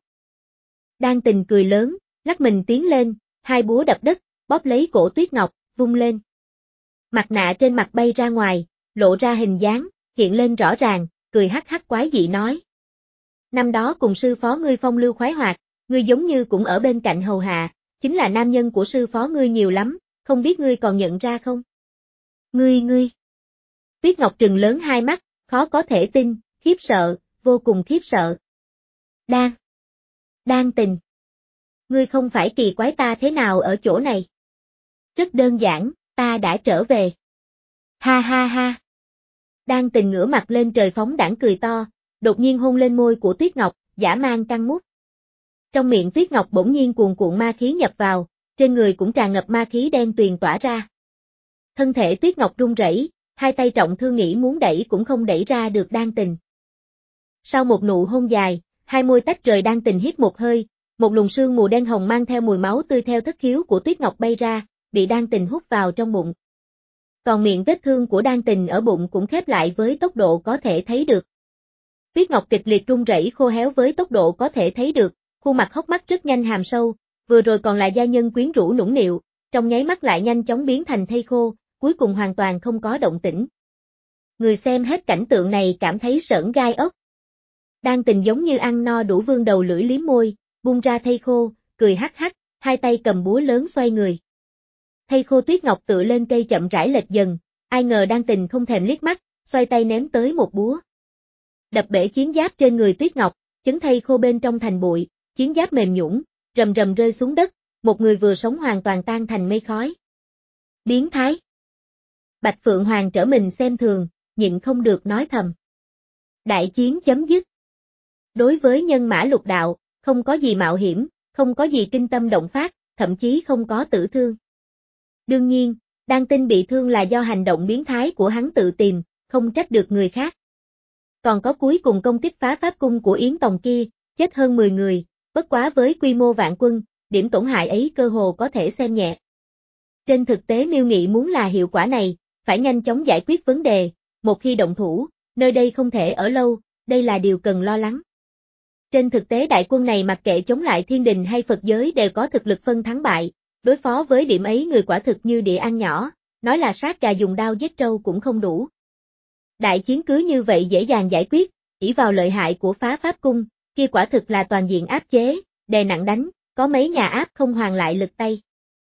Đan Tình cười lớn, lắc mình tiến lên, hai búa đập đất, bóp lấy cổ Tuyết Ngọc, vung lên. Mặt nạ trên mặt bay ra ngoài, lộ ra hình dáng, hiện lên rõ ràng, cười hắc hắc quái dị nói. Năm đó cùng sư phó ngươi phong lưu khoái hoạt, ngươi giống như cũng ở bên cạnh hầu hạ, chính là nam nhân của sư phó ngươi nhiều lắm, không biết ngươi còn nhận ra không? Ngươi ngươi. Tuyết Ngọc trừng lớn hai mắt, khó có thể tin, khiếp sợ, vô cùng khiếp sợ. Đan. Đan Tình. Ngươi không phải kỳ quái ta thế nào ở chỗ này? Rất đơn giản, ta đã trở về. Ha ha ha. Đan Tình ngửa mặt lên trời phóng đãng cười to, đột nhiên hôn lên môi của Tuyết Ngọc, dã man căng mút. Trong miệng Tuyết Ngọc bỗng nhiên cuồn cuộn ma khí nhập vào, trên người cũng tràn ngập ma khí đen tuyền tỏa ra. Thân thể Tuyết Ngọc run rẩy, hai tay trọng thương nghĩ muốn đẩy cũng không đẩy ra được Đan Tình. Sau một nụ hôn dài, hai môi tách rời Đan Tình hít một hơi, một luồng sương mù đen hồng mang theo mùi máu tươi theo thất khiếu của Tuyết Ngọc bay ra, bị Đan Tình hút vào trong bụng. Còn miệng vết thương của Đan Tình ở bụng cũng khép lại với tốc độ có thể thấy được. Tuyết Ngọc kịch liệt run rẩy khô héo với tốc độ có thể thấy được, khuôn mặt hốc mắt rất nhanh hàm sâu, vừa rồi còn là gia nhân quyến rũ nũng nịu, trong nháy mắt lại nhanh chóng biến thành thây khô, cuối cùng hoàn toàn không có động tĩnh. Người xem hết cảnh tượng này cảm thấy sởn gai ốc. Đan Tình giống như ăn no đủ vương đầu lưỡi liếm môi, buông ra thây khô, cười hắc hắc, hai tay cầm búa lớn xoay người. Thây khô Tuyết Ngọc tựa lên cây chậm rãi lệch dần, ai ngờ Đan Tình không thèm liếc mắt, xoay tay ném tới một búa. Đập bể chiến giáp trên người Tuyết Ngọc, chấn thây khô bên trong thành bụi, chiến giáp mềm nhũn, rầm rầm rơi xuống đất, một người vừa sống hoàn toàn tan thành mây khói. Biến thái. Bạch Phượng Hoàng trở mình xem thường, nhịn không được nói thầm. Đại chiến chấm dứt. Đối với nhân mã lục đạo, không có gì mạo hiểm, không có gì kinh tâm động phát, thậm chí không có tử thương. Đương nhiên, Đan Tinh bị thương là do hành động biến thái của hắn tự tìm, không trách được người khác. Còn có cuối cùng công kích phá pháp cung của Yến Tòng kia, chết hơn mười người, bất quá với quy mô vạn quân, điểm tổn hại ấy cơ hồ có thể xem nhẹ. Trên thực tế Miêu Nghị muốn là hiệu quả này, phải nhanh chóng giải quyết vấn đề, một khi động thủ, nơi đây không thể ở lâu, đây là điều cần lo lắng. Trên thực tế đại quân này mặc kệ chống lại thiên đình hay Phật giới đều có thực lực phân thắng bại, đối phó với điểm ấy người quả thực như địa ăn nhỏ, nói là sát gà dùng đao giết trâu cũng không đủ. Đại chiến cứ như vậy dễ dàng giải quyết, ỷ vào lợi hại của phá pháp cung, kia quả thực là toàn diện áp chế, đè nặng đánh, có mấy nhà áp không hoàn lại lực tay.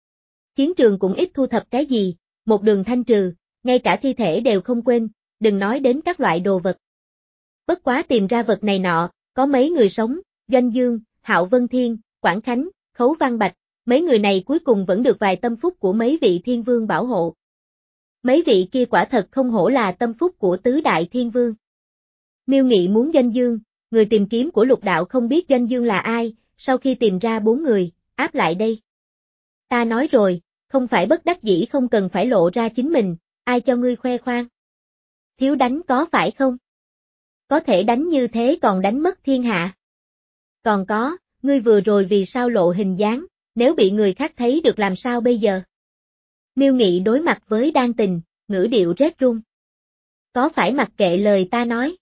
Chiến trường cũng ít thu thập cái gì, một đường thanh trừ, ngay cả thi thể đều không quên, đừng nói đến các loại đồ vật. Bất quá tìm ra vật này nọ, có mấy người sống, Doanh Dương, Hạo Vân Thiên, Quảng Khánh, Khấu Văn Bạch, mấy người này cuối cùng vẫn được vài tâm phúc của mấy vị thiên vương bảo hộ. Mấy vị kia quả thật không hổ là tâm phúc của tứ đại thiên vương. Miêu Nghị muốn Doanh Dương, người tìm kiếm của lục đạo không biết Doanh Dương là ai, sau khi tìm ra bốn người, áp lại đây. Ta nói rồi, không phải bất đắc dĩ không cần phải lộ ra chính mình, ai cho ngươi khoe khoang. Thiếu đánh có phải không? Có thể đánh như thế còn đánh mất thiên hạ. Còn có, ngươi vừa rồi vì sao lộ hình dáng, nếu bị người khác thấy được làm sao bây giờ? Miêu Nghị đối mặt với Đan Tình, ngữ điệu rét run. Có phải mặc kệ lời ta nói?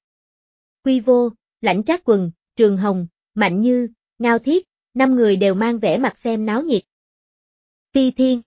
Quy Vô, Lãnh Trác Quần, Trường Hồng, Mạnh Như, Ngao Thiết, năm người đều mang vẻ mặt xem náo nhiệt. Phi Thiên.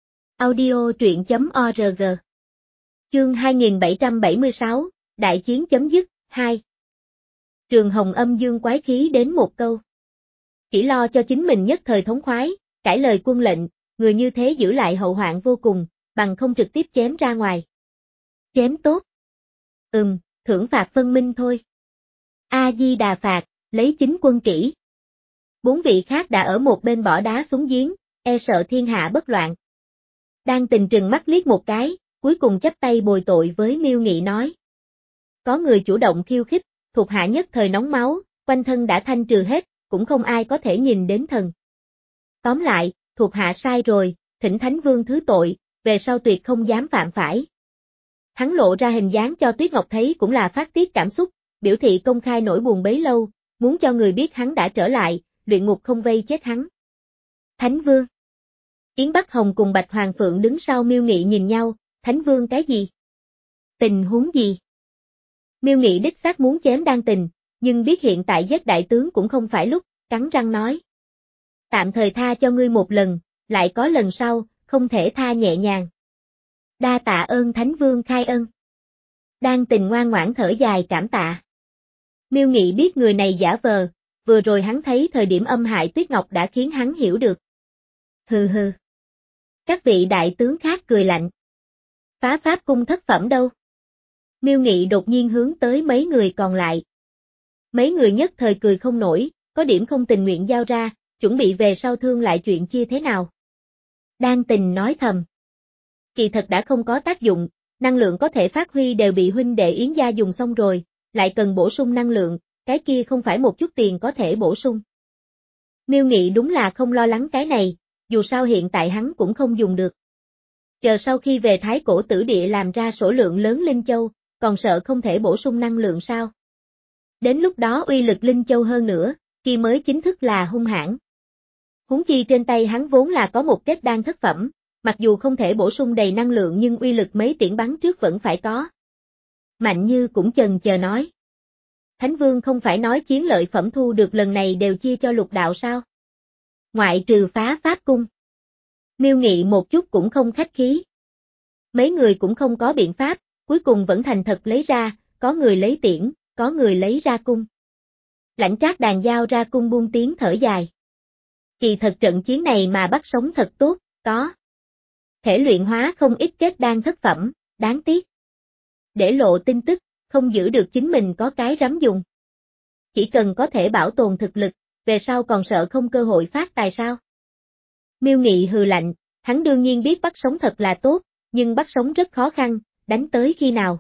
Audio truyện chấm org. Chương hai nghìn bảy trăm bảy mươi sáu, Đại chiến chấm dứt, hai. Trường Hồng âm dương quái khí đến một câu. Chỉ lo cho chính mình nhất thời thống khoái, cãi lời quân lệnh, người như thế giữ lại hậu hoạn vô cùng, bằng không trực tiếp chém ra ngoài. Chém tốt. Ừm, thưởng phạt phân minh thôi. A-di-đà Phạt, lấy chính quân kỹ. Bốn vị khác đã ở một bên bỏ đá xuống giếng, e sợ thiên hạ bất loạn. Đan Tình trừng mắt liếc một cái, cuối cùng chắp tay bồi tội với Miêu Nghị nói. Có người chủ động khiêu khích, thuộc hạ nhất thời nóng máu, quanh thân đã thanh trừ hết, cũng không ai có thể nhìn đến thần. Tóm lại, thuộc hạ sai rồi, thỉnh Thánh Vương thứ tội, về sau tuyệt không dám phạm phải. Hắn lộ ra hình dáng cho Tuyết Ngọc thấy cũng là phát tiết cảm xúc, biểu thị công khai nỗi buồn bấy lâu, muốn cho người biết hắn đã trở lại, luyện ngục không vây chết hắn. Thánh Vương. Yến Bắc Hồng cùng Bạch Hoàng Phượng đứng sau Miêu Nghị nhìn nhau, Thánh Vương cái gì? Tình huống gì? Miêu Nghị đích xác muốn chém Đan Tình, nhưng biết hiện tại giết đại tướng cũng không phải lúc, cắn răng nói. Tạm thời tha cho ngươi một lần, lại có lần sau, không thể tha nhẹ nhàng. Đa tạ ơn Thánh Vương khai ân. Đan Tình ngoan ngoãn thở dài cảm tạ. Miêu Nghị biết người này giả vờ, vừa rồi hắn thấy thời điểm âm hại Tuyết Ngọc đã khiến hắn hiểu được. Hừ hừ. Các vị đại tướng khác cười lạnh. Phá pháp cung thất phẩm đâu? Miêu Nghị đột nhiên hướng tới mấy người còn lại. Mấy người nhất thời cười không nổi, có điểm không tình nguyện giao ra, chuẩn bị về sau thương lại chuyện chia thế nào. Đan Tình nói thầm. Kỳ thật đã không có tác dụng, năng lượng có thể phát huy đều bị huynh đệ Yến gia dùng xong rồi, lại cần bổ sung năng lượng, cái kia không phải một chút tiền có thể bổ sung. Miêu Nghị đúng là không lo lắng cái này, dù sao hiện tại hắn cũng không dùng được. Chờ sau khi về Thái Cổ Tử Địa làm ra số lượng lớn Linh Châu, còn sợ không thể bổ sung năng lượng sao? Đến lúc đó uy lực Linh Châu hơn nữa, kia mới chính thức là hung hãn. Huống chi trên tay hắn vốn là có một kết đan thất phẩm, mặc dù không thể bổ sung đầy năng lượng nhưng uy lực mấy tiễn bắn trước vẫn phải có. Mạnh Như cũng chần chờ nói. Thánh Vương không phải nói chiến lợi phẩm thu được lần này đều chia cho lục đạo sao? Ngoại trừ phá pháp cung. Miêu Nghị một chút cũng không khách khí. Mấy người cũng không có biện pháp, cuối cùng vẫn thành thật lấy ra, có người lấy tiễn, có người lấy ra cung. Lãnh Trác Đàn giao ra cung buông tiếng thở dài. Kỳ thật trận chiến này mà bắt sống thật tốt, có. Thể luyện hóa không ít kết đan thất phẩm, đáng tiếc. Để lộ tin tức, không giữ được chính mình có cái rắm dùng. Chỉ cần có thể bảo tồn thực lực, về sau còn sợ không cơ hội phát tài sao. Miêu Nghị hừ lạnh, hắn đương nhiên biết bắt sống thật là tốt, nhưng bắt sống rất khó khăn, đánh tới khi nào.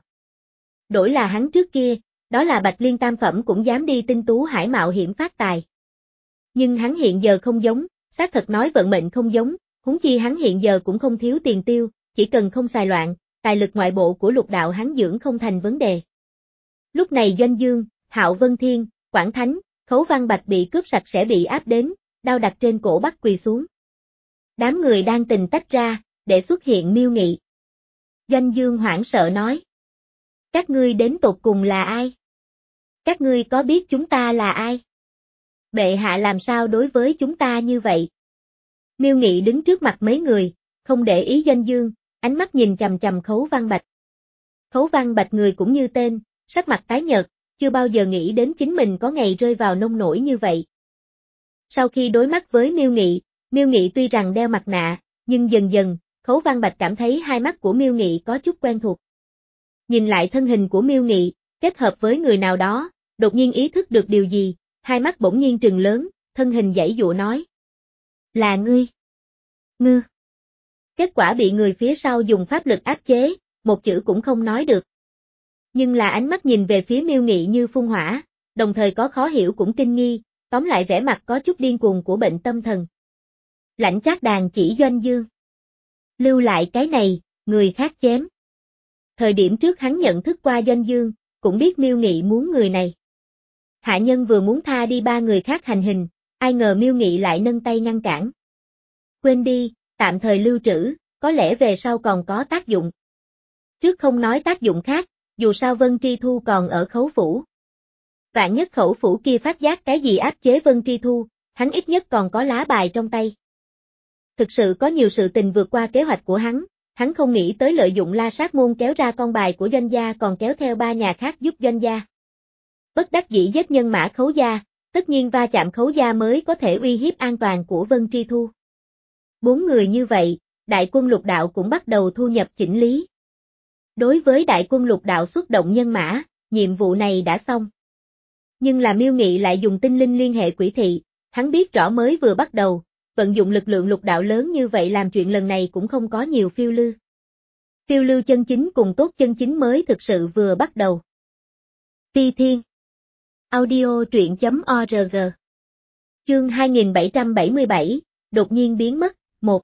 Đổi là hắn trước kia, đó là Bạch Liên tam phẩm cũng dám đi tinh tú hải mạo hiểm phát tài. Nhưng hắn hiện giờ không giống, xác thật nói vận mệnh không giống, huống chi hắn hiện giờ cũng không thiếu tiền tiêu, chỉ cần không xài loạn, tài lực ngoại bộ của lục đạo hắn dưỡng không thành vấn đề. Lúc này Doanh Dương, Hạo Vân Thiên, Quảng Thánh, Khấu Văn Bạch bị cướp sạch sẽ bị áp đến, đao đặt trên cổ bắt quỳ xuống. Đám người đang tình tách ra, để xuất hiện Miêu Nghị. Doanh Dương hoảng sợ nói. Các ngươi đến tột cùng là ai? Các ngươi có biết chúng ta là ai? Bệ hạ làm sao đối với chúng ta như vậy? Miêu Nghị đứng trước mặt mấy người, không để ý Doanh Dương, ánh mắt nhìn chằm chằm Khấu Văn Bạch. Khấu Văn Bạch người cũng như tên, sắc mặt tái nhợt, chưa bao giờ nghĩ đến chính mình có ngày rơi vào nông nổi như vậy. Sau khi đối mắt với Miêu Nghị, Miêu Nghị tuy rằng đeo mặt nạ, nhưng dần dần, Khấu Văn Bạch cảm thấy hai mắt của Miêu Nghị có chút quen thuộc. Nhìn lại thân hình của Miêu Nghị, kết hợp với người nào đó, đột nhiên ý thức được điều gì, hai mắt bỗng nhiên trừng lớn, thân hình giãy giụa nói. Là ngươi. Ngư. Kết quả bị người phía sau dùng pháp lực áp chế, một chữ cũng không nói được. Nhưng là ánh mắt nhìn về phía Miêu Nghị như phun hỏa, đồng thời có khó hiểu cũng kinh nghi, tóm lại vẻ mặt có chút điên cuồng của bệnh tâm thần. Lãnh Trác Đàn chỉ Doanh Dương. Lưu lại cái này, người khác chém. Thời điểm trước hắn nhận thức qua Doanh Dương, cũng biết Miêu Nghị muốn người này. Hạ nhân vừa muốn tha đi ba người khác hành hình, ai ngờ Miêu Nghị lại nâng tay ngăn cản. Quên đi, tạm thời lưu trữ, có lẽ về sau còn có tác dụng. Trước không nói tác dụng khác, dù sao Vân Tri Thu còn ở khấu phủ. Vạn nhất khẩu phủ kia phát giác cái gì áp chế Vân Tri Thu, hắn ít nhất còn có lá bài trong tay. Thực sự có nhiều sự tình vượt qua kế hoạch của hắn, hắn không nghĩ tới lợi dụng La Sát Môn kéo ra con bài của Doanh gia còn kéo theo ba nhà khác giúp Doanh gia. Bất đắc dĩ giết nhân mã Khấu gia, tất nhiên va chạm Khấu gia mới có thể uy hiếp an toàn của Vân Tri Thu. Bốn người như vậy, đại quân lục đạo cũng bắt đầu thu nhập chỉnh lý. Đối với đại quân lục đạo xuất động nhân mã, nhiệm vụ này đã xong. Nhưng là Miêu Nghị lại dùng tinh linh liên hệ quỷ thị, hắn biết rõ mới vừa bắt đầu, vận dụng lực lượng lục đạo lớn như vậy làm chuyện lần này cũng không có nhiều phiêu lưu. Phiêu lưu chân chính cùng tốt chân chính mới thực sự vừa bắt đầu. Phi Thiên. Audio truyện chấm org. Chương hai nghìn bảy trăm bảy mươi bảy, đột nhiên biến mất, một.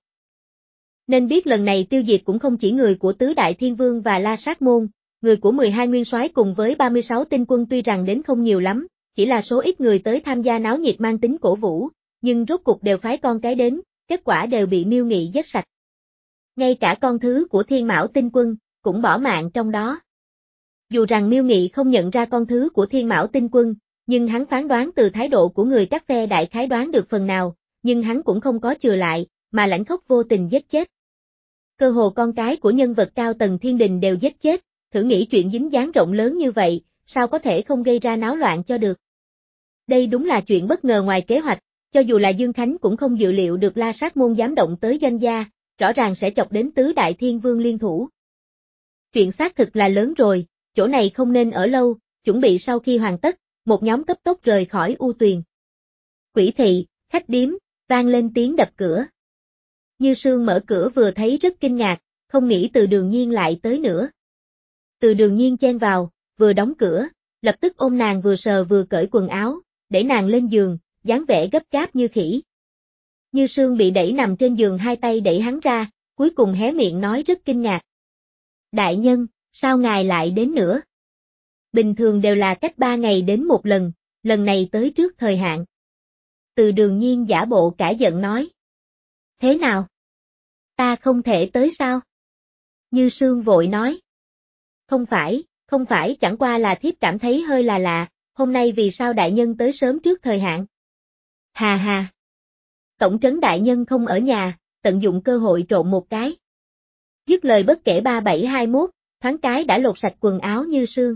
Nên biết lần này tiêu diệt cũng không chỉ người của Tứ Đại Thiên Vương và La Sát Môn, người của mười hai nguyên soái cùng với ba mươi sáu tinh quân tuy rằng đến không nhiều lắm, chỉ là số ít người tới tham gia náo nhiệt mang tính cổ vũ, nhưng rốt cục đều phái con cái đến, kết quả đều bị Miêu Nghị giết sạch. Ngay cả con thứ của Thiên Mão tinh quân, cũng bỏ mạng trong đó. Dù rằng Miêu Nghị không nhận ra con thứ của Thiên Mão tinh quân, nhưng hắn phán đoán từ thái độ của người các phe đại khái đoán được phần nào, nhưng hắn cũng không có chừa lại, mà lãnh khốc vô tình giết chết. Cơ hồ con cái của nhân vật cao tầng thiên đình đều giết chết, thử nghĩ chuyện dính dáng rộng lớn như vậy, sao có thể không gây ra náo loạn cho được. Đây đúng là chuyện bất ngờ ngoài kế hoạch, cho dù là Dương Khánh cũng không dự liệu được La Sát Môn dám động tới doanh gia, rõ ràng sẽ chọc đến Tứ Đại Thiên Vương liên thủ. Chuyện xác thực là lớn rồi, chỗ này không nên ở lâu, chuẩn bị sau khi hoàn tất, một nhóm cấp tốc rời khỏi U Tuyền. Quỷ thị, khách điếm, vang lên tiếng đập cửa. Như Sương mở cửa vừa thấy rất kinh ngạc, không nghĩ Từ Đường Nhiên lại tới nữa. Từ Đường Nhiên chen vào, vừa đóng cửa, lập tức ôm nàng vừa sờ vừa cởi quần áo, để nàng lên giường, dáng vẻ gấp gáp như khỉ. Như Sương bị đẩy nằm trên giường hai tay đẩy hắn ra, cuối cùng hé miệng nói rất kinh ngạc. Đại nhân, sao ngài lại đến nữa? Bình thường đều là cách ba ngày đến một lần, lần này tới trước thời hạn. Từ Đường Nhiên giả bộ cả giận nói. Thế nào? Ta không thể tới sao? Như Sương vội nói. Không phải, không phải chẳng qua là thiếp cảm thấy hơi là lạ, hôm nay vì sao đại nhân tới sớm trước thời hạn? Hà hà. Tổng trấn đại nhân không ở nhà, tận dụng cơ hội trộn một cái. Dứt lời bất kể ba bảy hai mốt, thoáng cái đã lột sạch quần áo Như Sương.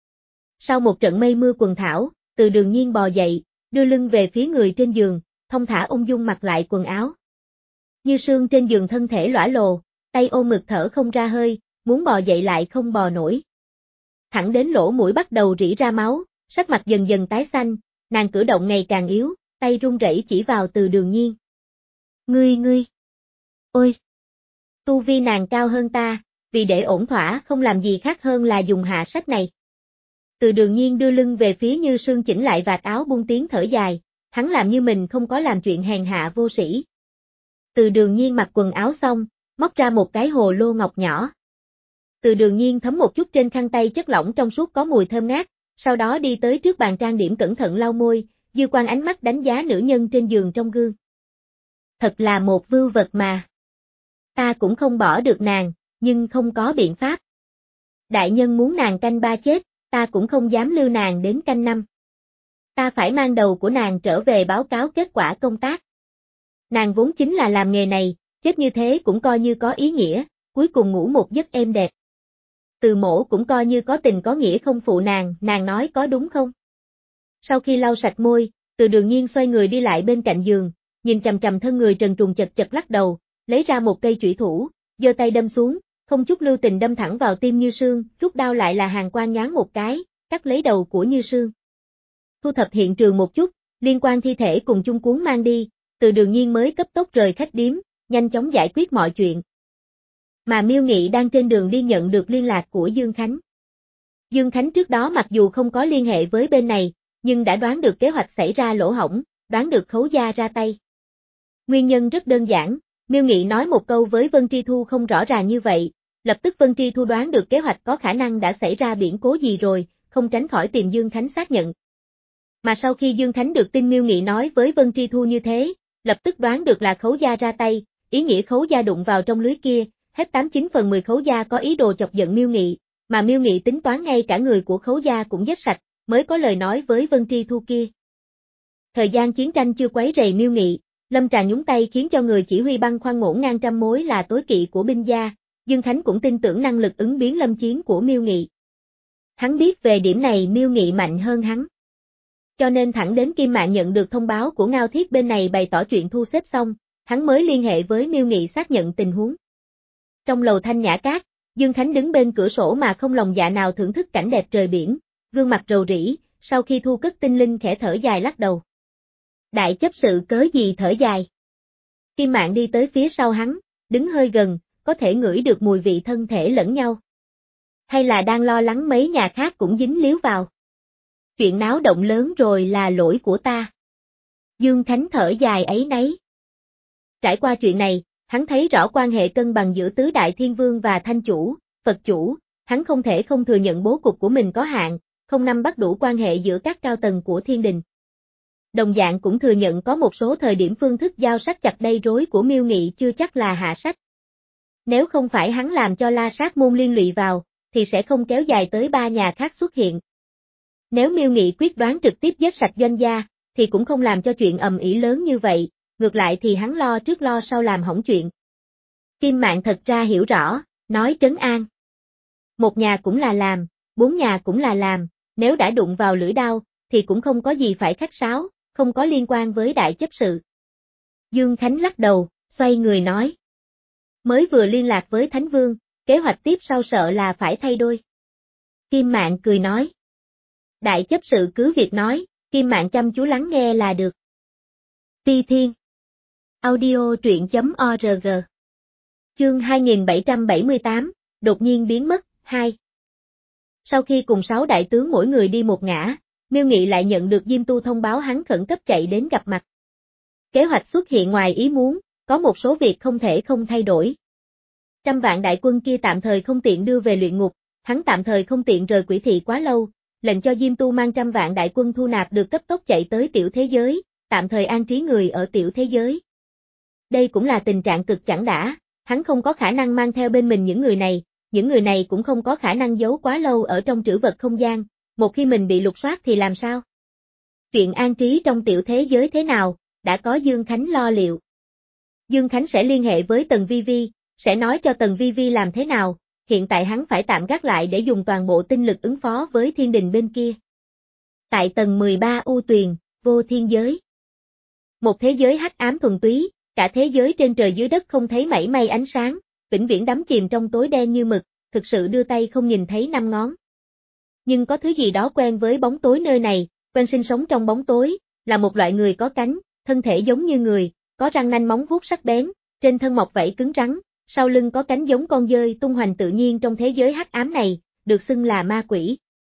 Sau một trận mây mưa quần thảo, Từ Đường Nhiên bò dậy, đưa lưng về phía người trên giường, thong thả ung dung mặc lại quần áo. Như Sương trên giường thân thể lõa lồ, tay ôm ngực thở không ra hơi, muốn bò dậy lại không bò nổi. Thẳng đến lỗ mũi bắt đầu rỉ ra máu, sắc mặt dần dần tái xanh, nàng cử động ngày càng yếu, tay run rẩy chỉ vào Từ Đường Nhiên. Ngươi ngươi! Ôi! Tu vi nàng cao hơn ta, vì để ổn thỏa không làm gì khác hơn là dùng hạ sách này. Từ Đường Nhiên đưa lưng về phía Như Sương chỉnh lại vạt áo buông tiếng thở dài, hắn làm như mình không có làm chuyện hèn hạ vô sĩ. Từ Đường Nhiên mặc quần áo xong, móc ra một cái hồ lô ngọc nhỏ. Từ Đường Nhiên thấm một chút trên khăn tay chất lỏng trong suốt có mùi thơm ngát, sau đó đi tới trước bàn trang điểm cẩn thận lau môi, dư quan ánh mắt đánh giá nữ nhân trên giường trong gương. Thật là một vưu vật mà. Ta cũng không bỏ được nàng, nhưng không có biện pháp. Đại nhân muốn nàng canh ba chết, ta cũng không dám lưu nàng đến canh năm. Ta phải mang đầu của nàng trở về báo cáo kết quả công tác. Nàng vốn chính là làm nghề này, chết như thế cũng coi như có ý nghĩa, cuối cùng ngủ một giấc êm đẹp. Từ Mỗ cũng coi như có tình có nghĩa không phụ nàng, nàng nói có đúng không? Sau khi lau sạch môi, Từ Đường Nhiên xoay người đi lại bên cạnh giường, nhìn chằm chằm thân người trần truồng chật chật lắc đầu, lấy ra một cây chủy thủ, giơ tay đâm xuống, không chút lưu tình đâm thẳng vào tim Như Sương, rút đao lại là Hàn Quang nháng một cái, cắt lấy đầu của Như Sương. Thu thập hiện trường một chút, liên quan thi thể cùng chung cuốn mang đi, Từ Đường Nhiên mới cấp tốc rời khách điếm, nhanh chóng giải quyết mọi chuyện. Mà Miêu Nghị đang trên đường đi nhận được liên lạc của Dương Khánh. Dương Khánh trước đó mặc dù không có liên hệ với bên này, nhưng đã đoán được kế hoạch xảy ra lỗ hổng, đoán được Khấu gia ra tay. Nguyên nhân rất đơn giản, Miêu Nghị nói một câu với Vân Tri Thu không rõ ràng như vậy, lập tức Vân Tri Thu đoán được kế hoạch có khả năng đã xảy ra biến cố gì rồi, không tránh khỏi tìm Dương Khánh xác nhận. Mà sau khi Dương Khánh được tin Miêu Nghị nói với Vân Tri Thu như thế, lập tức đoán được là Khấu gia ra tay, ý nghĩa Khấu gia đụng vào trong lưới kia, hết tám chín phần mười Khấu gia có ý đồ chọc giận Miêu Nghị, mà Miêu Nghị tính toán ngay cả người của Khấu gia cũng giết sạch, mới có lời nói với Vân Tri Thu kia. Thời gian chiến tranh chưa quấy rầy Miêu Nghị, Lâm Tràng nhúng tay khiến cho người chỉ huy băng khoăn ngổn ngang trăm mối là tối kỵ của binh gia, Dương Khánh cũng tin tưởng năng lực ứng biến lâm chiến của Miêu Nghị. Hắn biết về điểm này Miêu Nghị mạnh hơn hắn. Cho nên thẳng đến Kim Mạn nhận được thông báo của Ngao Thiết bên này bày tỏ chuyện thu xếp xong, hắn mới liên hệ với Miêu Nghị xác nhận tình huống. Trong lầu Thanh Nhã Cát, Dương Khánh đứng bên cửa sổ mà không lòng dạ nào thưởng thức cảnh đẹp trời biển, gương mặt rầu rĩ, sau khi thu cất tinh linh khẽ thở dài lắc đầu. Đại chấp sự cớ gì thở dài? Kim Mạn đi tới phía sau hắn, đứng hơi gần, có thể ngửi được mùi vị thân thể lẫn nhau. Hay là đang lo lắng mấy nhà khác cũng dính líu vào? chuyện náo động lớn rồi là lỗi của ta. Dương Khánh thở dài áy náy. Trải qua chuyện này, hắn thấy rõ quan hệ cân bằng giữa tứ đại thiên vương và thanh chủ, Phật chủ, hắn không thể không thừa nhận bố cục của mình có hạn, không nắm bắt đủ quan hệ giữa các cao tầng của thiên đình. Đồng dạng cũng thừa nhận có một số thời điểm phương thức giao sách chặt đầy rối của Miêu Nghị chưa chắc là hạ sách. Nếu không phải hắn làm cho La Sát môn liên lụy vào, thì sẽ không kéo dài tới ba nhà khác xuất hiện. Nếu Miêu Nghị quyết đoán trực tiếp giết sạch Doanh gia, thì cũng không làm cho chuyện ầm ĩ lớn như vậy, ngược lại thì hắn lo trước lo sau làm hỏng chuyện. Kim Mạn thật ra hiểu rõ, nói trấn an. Một nhà cũng là làm, bốn nhà cũng là làm, nếu đã đụng vào lưỡi đao, thì cũng không có gì phải khách sáo, không có liên quan với đại chấp sự. Dương Khánh lắc đầu, xoay người nói. Mới vừa liên lạc với Thánh Vương, kế hoạch tiếp sau sợ là phải thay đôi. Kim Mạn cười nói. Đại chấp sự cứ việc nói, Kim Mạn chăm chú lắng nghe là được. Phi Thiên Audio truyện chấm org Chương hai nghìn bảy trăm bảy mươi tám, đột nhiên biến mất, hai. Sau khi cùng sáu đại tướng mỗi người đi một ngã, Miêu Nghị lại nhận được Diêm Tu thông báo hắn khẩn cấp chạy đến gặp mặt. Kế hoạch xuất hiện ngoài ý muốn, có một số việc không thể không thay đổi. Trăm vạn đại quân kia tạm thời không tiện đưa về luyện ngục, hắn tạm thời không tiện rời Quỷ Thị quá lâu, lệnh cho Diêm Tu mang trăm vạn đại quân thu nạp được cấp tốc chạy tới tiểu thế giới, tạm thời an trí người ở tiểu thế giới. Đây cũng là tình trạng cực chẳng đã, hắn không có khả năng mang theo bên mình những người này, những người này cũng không có khả năng giấu quá lâu ở trong trữ vật không gian, một khi mình bị lục soát thì làm sao? Chuyện an trí trong tiểu thế giới thế nào, đã có Dương Khánh lo liệu. Dương Khánh sẽ liên hệ với Tần Vi Vi, sẽ nói cho Tần Vi Vi làm thế nào, hiện tại hắn phải tạm gác lại để dùng toàn bộ tinh lực ứng phó với thiên đình bên kia. Tại tầng mười ba U Tuyền, vô thiên giới. Một thế giới hắc ám thuần túy, cả thế giới trên trời dưới đất không thấy mảy may ánh sáng, vĩnh viễn đắm chìm trong tối đen như mực, thực sự đưa tay không nhìn thấy năm ngón. Nhưng có thứ gì đó quen với bóng tối nơi này, quen sinh sống trong bóng tối, là một loại người có cánh, thân thể giống như người, có răng nanh móng vuốt sắc bén, trên thân mọc vảy cứng rắn, sau lưng có cánh giống con dơi tung hoành tự nhiên trong thế giới hắc ám này, được xưng là ma quỷ.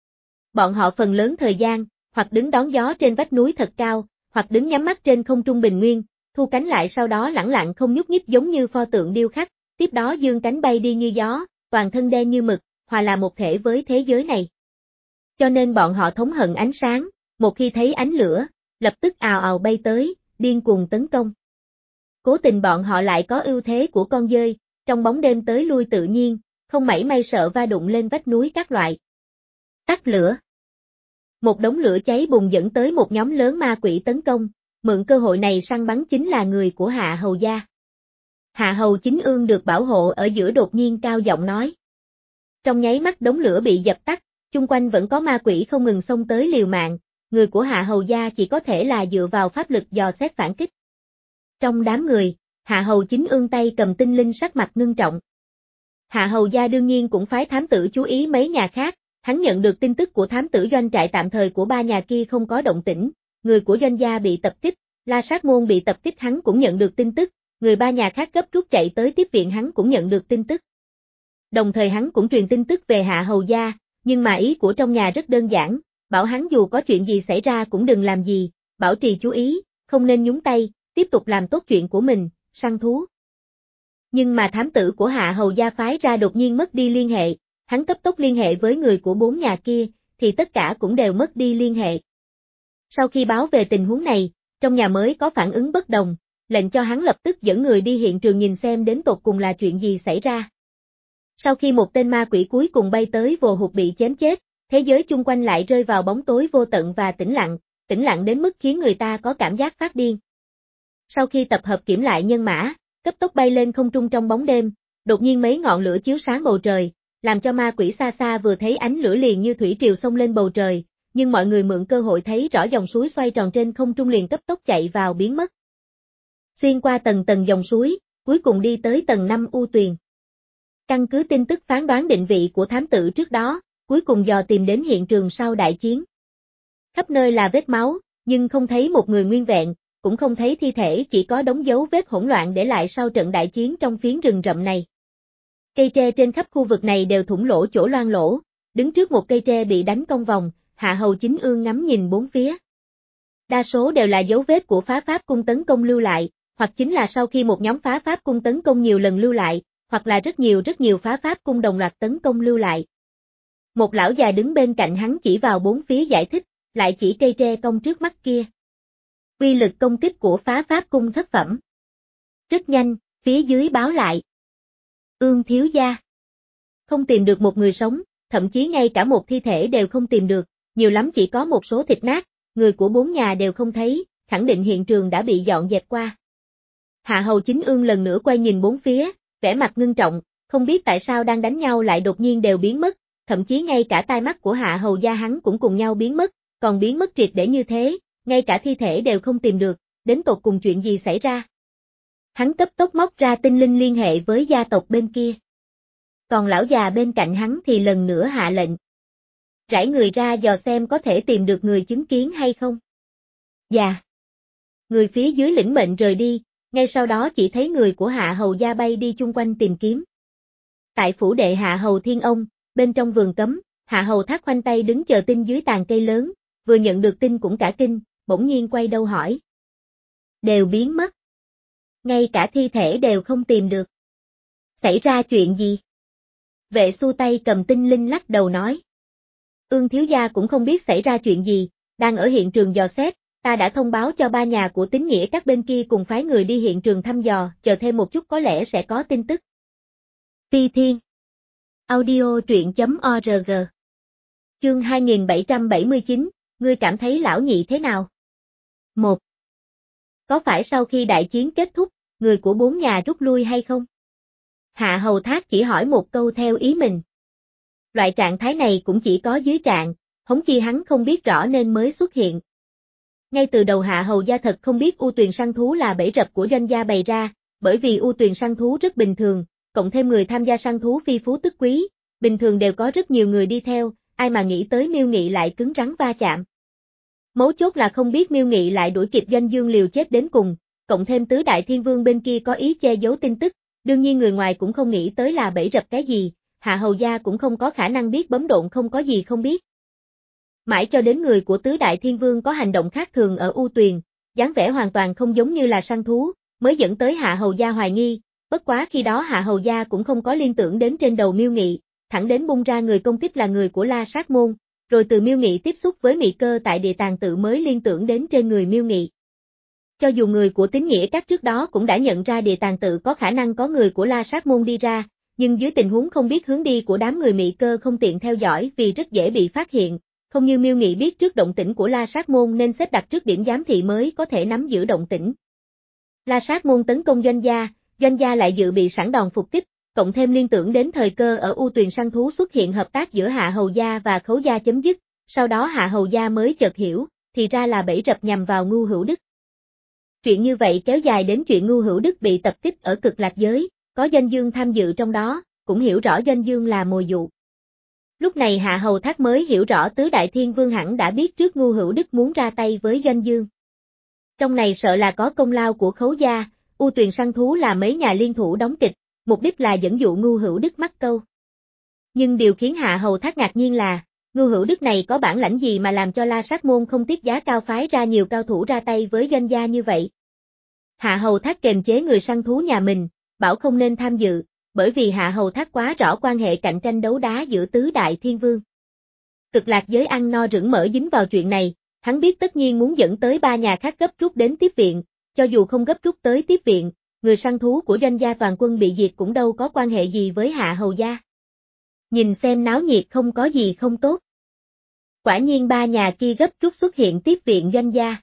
Bọn họ phần lớn thời gian, hoặc đứng đón gió trên vách núi thật cao, hoặc đứng nhắm mắt trên không trung bình nguyên, thu cánh lại sau đó lẳng lặng không nhúc nhích giống như pho tượng điêu khắc, tiếp đó dương cánh bay đi như gió, toàn thân đen như mực, hòa là một thể với thế giới này. Cho nên bọn họ thống hận ánh sáng, một khi thấy ánh lửa, lập tức ào ào bay tới, điên cuồng tấn công. Cố tình bọn họ lại có ưu thế của con dơi, trong bóng đêm tới lui tự nhiên, không mảy may sợ va đụng lên vách núi các loại. Tắt lửa. Một đống lửa cháy bùng dẫn tới một nhóm lớn ma quỷ tấn công, mượn cơ hội này săn bắn chính là người của Hạ Hầu gia. Hạ Hầu Chính Ương được bảo hộ ở giữa đột nhiên cao giọng nói. Trong nháy mắt đống lửa bị dập tắt, chung quanh vẫn có ma quỷ không ngừng xông tới liều mạng, người của Hạ Hầu gia chỉ có thể là dựa vào pháp lực dò xét phản kích. Trong đám người, Hạ Hầu Chính Ương tay cầm tinh linh sắc mặt ngưng trọng. Hạ Hầu gia đương nhiên cũng phái thám tử chú ý mấy nhà khác, hắn nhận được tin tức của thám tử doanh trại tạm thời của ba nhà kia không có động tĩnh, người của Doanh gia bị tập kích, La Sát môn bị tập kích hắn cũng nhận được tin tức, người ba nhà khác gấp rút chạy tới tiếp viện hắn cũng nhận được tin tức. Đồng thời hắn cũng truyền tin tức về Hạ Hầu gia, nhưng mà ý của trong nhà rất đơn giản, bảo hắn dù có chuyện gì xảy ra cũng đừng làm gì, bảo trì chú ý, không nên nhúng tay, tiếp tục làm tốt chuyện của mình, săn thú. Nhưng mà thám tử của Hạ Hầu gia phái ra đột nhiên mất đi liên hệ, hắn cấp tốc liên hệ với người của bốn nhà kia, thì tất cả cũng đều mất đi liên hệ. Sau khi báo về tình huống này, trong nhà mới có phản ứng bất đồng, lệnh cho hắn lập tức dẫn người đi hiện trường nhìn xem đến tột cùng là chuyện gì xảy ra. Sau khi một tên ma quỷ cuối cùng bay tới vồ hụt bị chém chết, thế giới chung quanh lại rơi vào bóng tối vô tận và tĩnh lặng, tĩnh lặng đến mức khiến người ta có cảm giác phát điên. Sau khi tập hợp kiểm lại nhân mã, cấp tốc bay lên không trung trong bóng đêm, đột nhiên mấy ngọn lửa chiếu sáng bầu trời, làm cho ma quỷ xa xa vừa thấy ánh lửa liền như thủy triều xông lên bầu trời, nhưng mọi người mượn cơ hội thấy rõ dòng suối xoay tròn trên không trung liền cấp tốc chạy vào biến mất. Xuyên qua tầng tầng dòng suối, cuối cùng đi tới tầng năm U Tuyền. Căn cứ tin tức phán đoán định vị của thám tử trước đó, cuối cùng dò tìm đến hiện trường sau đại chiến. Khắp nơi là vết máu, nhưng không thấy một người nguyên vẹn, cũng không thấy thi thể, chỉ có đống dấu vết hỗn loạn để lại sau trận đại chiến trong phiến rừng rậm này. Cây tre trên khắp khu vực này đều thủng lỗ chỗ loang lỗ, đứng trước một cây tre bị đánh cong vòng, Hạ Hầu Chính Ương ngắm nhìn bốn phía. Đa số đều là dấu vết của phá pháp cung tấn công lưu lại, hoặc chính là sau khi một nhóm phá pháp cung tấn công nhiều lần lưu lại, hoặc là rất nhiều rất nhiều phá pháp cung đồng loạt tấn công lưu lại. Một lão già đứng bên cạnh hắn chỉ vào bốn phía giải thích, lại chỉ cây tre cong trước mắt kia. Uy lực công kích của phá pháp cung thất phẩm. Rất nhanh, phía dưới báo lại. Ương thiếu gia. Không tìm được một người sống, thậm chí ngay cả một thi thể đều không tìm được, nhiều lắm chỉ có một số thịt nát, người của bốn nhà đều không thấy, khẳng định hiện trường đã bị dọn dẹp qua. Hạ Hầu Chính Ương lần nữa quay nhìn bốn phía, vẻ mặt ngưng trọng, không biết tại sao đang đánh nhau lại đột nhiên đều biến mất, thậm chí ngay cả tai mắt của Hạ Hầu gia hắn cũng cùng nhau biến mất, còn biến mất triệt để như thế, ngay cả thi thể đều không tìm được, đến tột cùng chuyện gì xảy ra. Hắn cấp tốc móc ra tinh linh liên hệ với gia tộc bên kia. Còn lão già bên cạnh hắn thì lần nữa hạ lệnh. Rải người ra dò xem có thể tìm được người chứng kiến hay không. Dạ. Người phía dưới lĩnh mệnh rời đi, ngay sau đó chỉ thấy người của Hạ Hầu gia bay đi chung quanh tìm kiếm. Tại phủ đệ Hạ Hầu Thiên Ông, bên trong vườn cấm, Hạ Hầu Thác khoanh tay đứng chờ tin dưới tàn cây lớn, vừa nhận được tin cũng cả kinh, bỗng nhiên quay đầu hỏi. Đều biến mất. Ngay cả thi thể đều không tìm được. Xảy ra chuyện gì? Vệ xu tay cầm tinh linh lắc đầu nói. Ương thiếu gia cũng không biết xảy ra chuyện gì, đang ở hiện trường dò xét, ta đã thông báo cho ba nhà của Tín Nghĩa các bên kia cùng phái người đi hiện trường thăm dò, chờ thêm một chút có lẽ sẽ có tin tức. Phi Thiên Audio truyện.org Chương hai nghìn bảy trăm bảy mươi chín, ngươi cảm thấy lão nhị thế nào? một. Có phải sau khi đại chiến kết thúc, người của bốn nhà rút lui hay không? Hạ Hầu Thác chỉ hỏi một câu theo ý mình. Loại trạng thái này cũng chỉ có dưới trạng, hống chi hắn không biết rõ nên mới xuất hiện. Ngay từ đầu Hạ Hầu gia thật không biết U Tuyền săn thú là bẫy rập của doanh gia bày ra, bởi vì U Tuyền săn thú rất bình thường, cộng thêm người tham gia săn thú phi phú tức quý, bình thường đều có rất nhiều người đi theo, ai mà nghĩ tới Miêu Nghị lại cứng rắn va chạm. Mấu chốt là không biết Miêu Nghị lại đuổi kịp Doanh Dương liều chết đến cùng, cộng thêm tứ đại thiên vương bên kia có ý che giấu tin tức, đương nhiên người ngoài cũng không nghĩ tới là bẫy rập cái gì, Hạ Hầu gia cũng không có khả năng biết bấm độn không có gì không biết. Mãi cho đến người của tứ đại thiên vương có hành động khác thường ở U Tuyền, dáng vẻ hoàn toàn không giống như là săn thú, mới dẫn tới Hạ Hầu gia hoài nghi, bất quá khi đó Hạ Hầu gia cũng không có liên tưởng đến trên đầu Miêu Nghị, thẳng đến bung ra người công kích là người của La Sát Môn, rồi từ Miêu Nghị tiếp xúc với Mị Cơ tại địa tàng tự mới liên tưởng đến trên người Miêu Nghị. Cho dù người của Tín Nghĩa các trước đó cũng đã nhận ra địa tàng tự có khả năng có người của La Sát Môn đi ra, nhưng dưới tình huống không biết hướng đi của đám người Mị Cơ không tiện theo dõi vì rất dễ bị phát hiện, không như Miêu Nghị biết trước động tĩnh của La Sát Môn nên xếp đặt trước điểm giám thị mới có thể nắm giữ động tĩnh. La Sát Môn tấn công Doanh gia, Doanh gia lại dự bị sẵn đòn phục kích, cộng thêm liên tưởng đến thời cơ ở U Tuyền săn thú xuất hiện hợp tác giữa Hạ Hầu gia và Khấu gia chấm dứt, sau đó Hạ Hầu gia mới chợt hiểu, thì ra là bẫy rập nhằm vào Ngưu Hữu Đức. Chuyện như vậy kéo dài đến chuyện Ngưu Hữu Đức bị tập kích ở Cực Lạc giới, có Doanh Dương tham dự trong đó, cũng hiểu rõ Doanh Dương là mồi dụ. Lúc này Hạ Hầu Thác mới hiểu rõ tứ đại thiên vương hẳn đã biết trước Ngưu Hữu Đức muốn ra tay với Doanh Dương. Trong này sợ là có công lao của Khấu gia, U Tuyền săn thú là mấy nhà liên thủ đóng kịch, mục đích là dẫn dụ Ngưu Hữu Đức mắc câu. Nhưng điều khiến Hạ Hầu Thác ngạc nhiên là, Ngưu Hữu Đức này có bản lãnh gì mà làm cho La Sát Môn không tiếc giá cao phái ra nhiều cao thủ ra tay với Doanh gia như vậy. Hạ Hầu Thác kềm chế người săn thú nhà mình, bảo không nên tham dự, bởi vì Hạ Hầu Thác quá rõ quan hệ cạnh tranh đấu đá giữa tứ đại thiên vương. Cực Lạc giới ăn no rửng mỡ dính vào chuyện này, hắn biết tất nhiên muốn dẫn tới ba nhà khác gấp rút đến tiếp viện, cho dù không gấp rút tới tiếp viện, người săn thú của Doanh gia toàn quân bị diệt cũng đâu có quan hệ gì với Hạ Hầu gia. Nhìn xem náo nhiệt không có gì không tốt. Quả nhiên ba nhà kia gấp rút xuất hiện tiếp viện Doanh gia.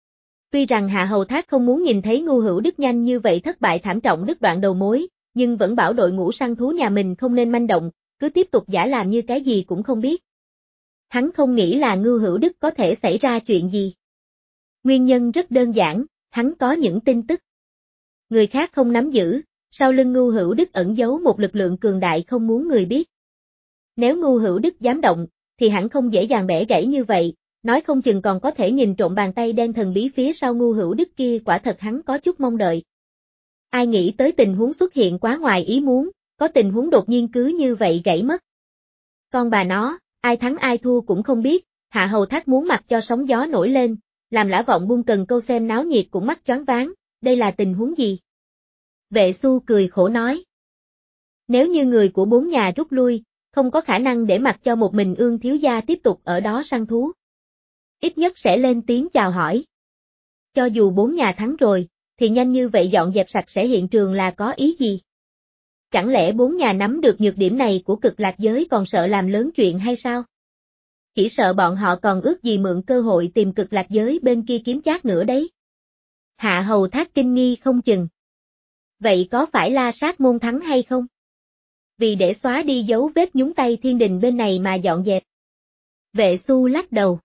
Tuy rằng Hạ Hầu Thác không muốn nhìn thấy Ngưu Hữu Đức nhanh như vậy thất bại thảm trọng đứt đoạn đầu mối, nhưng vẫn bảo đội ngũ săn thú nhà mình không nên manh động, cứ tiếp tục giả làm như cái gì cũng không biết. Hắn không nghĩ là Ngưu Hữu Đức có thể xảy ra chuyện gì. Nguyên nhân rất đơn giản, hắn có những tin tức. Người khác không nắm giữ, sau lưng Ngưu Hữu Đức ẩn giấu một lực lượng cường đại không muốn người biết. Nếu Ngưu Hữu Đức dám động, thì hẳn không dễ dàng bẻ gãy như vậy, nói không chừng còn có thể nhìn trộm bàn tay đen thần bí phía sau Ngưu Hữu Đức kia, quả thật hắn có chút mong đợi. Ai nghĩ tới tình huống xuất hiện quá ngoài ý muốn, có tình huống đột nhiên cứ như vậy gãy mất. Con bà nó, ai thắng ai thua cũng không biết, Hạ Hầu Thác muốn mặc cho sóng gió nổi lên, làm Lã Vọng Buôn cần câu xem náo nhiệt cũng mắt choáng váng, đây là tình huống gì? Vệ Xu cười khổ nói. Nếu như người của bốn nhà rút lui, không có khả năng để mặc cho một mình Ương thiếu gia tiếp tục ở đó săn thú. Ít nhất sẽ lên tiếng chào hỏi. Cho dù bốn nhà thắng rồi, thì nhanh như vậy dọn dẹp sạch sẽ hiện trường là có ý gì? Chẳng lẽ bốn nhà nắm được nhược điểm này của Cực Lạc giới còn sợ làm lớn chuyện hay sao? Chỉ sợ bọn họ còn ước gì mượn cơ hội tìm Cực Lạc giới bên kia kiếm chác nữa đấy. Hạ Hầu Thác kinh nghi không chừng. Vậy có phải La Sát môn thắng hay không? Vì để xóa đi dấu vết nhúng tay thiên đình bên này mà dọn dẹp. Vệ Xu lắc đầu.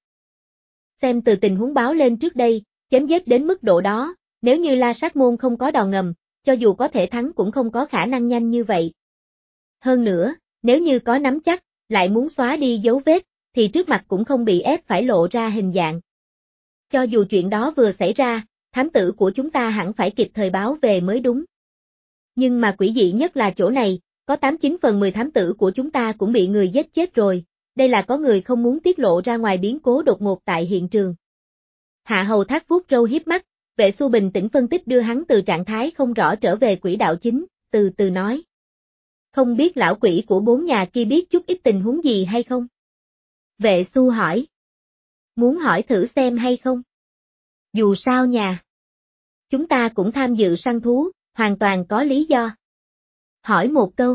Xem từ tình huống báo lên trước đây, chém giết đến mức độ đó, nếu như La Sát môn không có đòn ngầm, cho dù có thể thắng cũng không có khả năng nhanh như vậy. Hơn nữa, nếu như có nắm chắc, lại muốn xóa đi dấu vết, thì trước mặt cũng không bị ép phải lộ ra hình dạng. Cho dù chuyện đó vừa xảy ra, thám tử của chúng ta hẳn phải kịp thời báo về mới đúng. Nhưng mà quỷ dị nhất là chỗ này, có tám chín phần mười thám tử của chúng ta cũng bị người giết chết rồi, đây là có người không muốn tiết lộ ra ngoài biến cố đột ngột tại hiện trường. Hạ Hầu Thác vuốt râu hiếp mắt, Vệ Xu bình tĩnh phân tích đưa hắn từ trạng thái không rõ trở về quỹ đạo chính, từ từ nói. Không biết lão quỷ của bốn nhà kia biết chút ít tình huống gì hay không? Vệ Xu hỏi. Muốn hỏi thử xem hay không? Dù sao nhà. Chúng ta cũng tham dự săn thú, hoàn toàn có lý do. Hỏi một câu.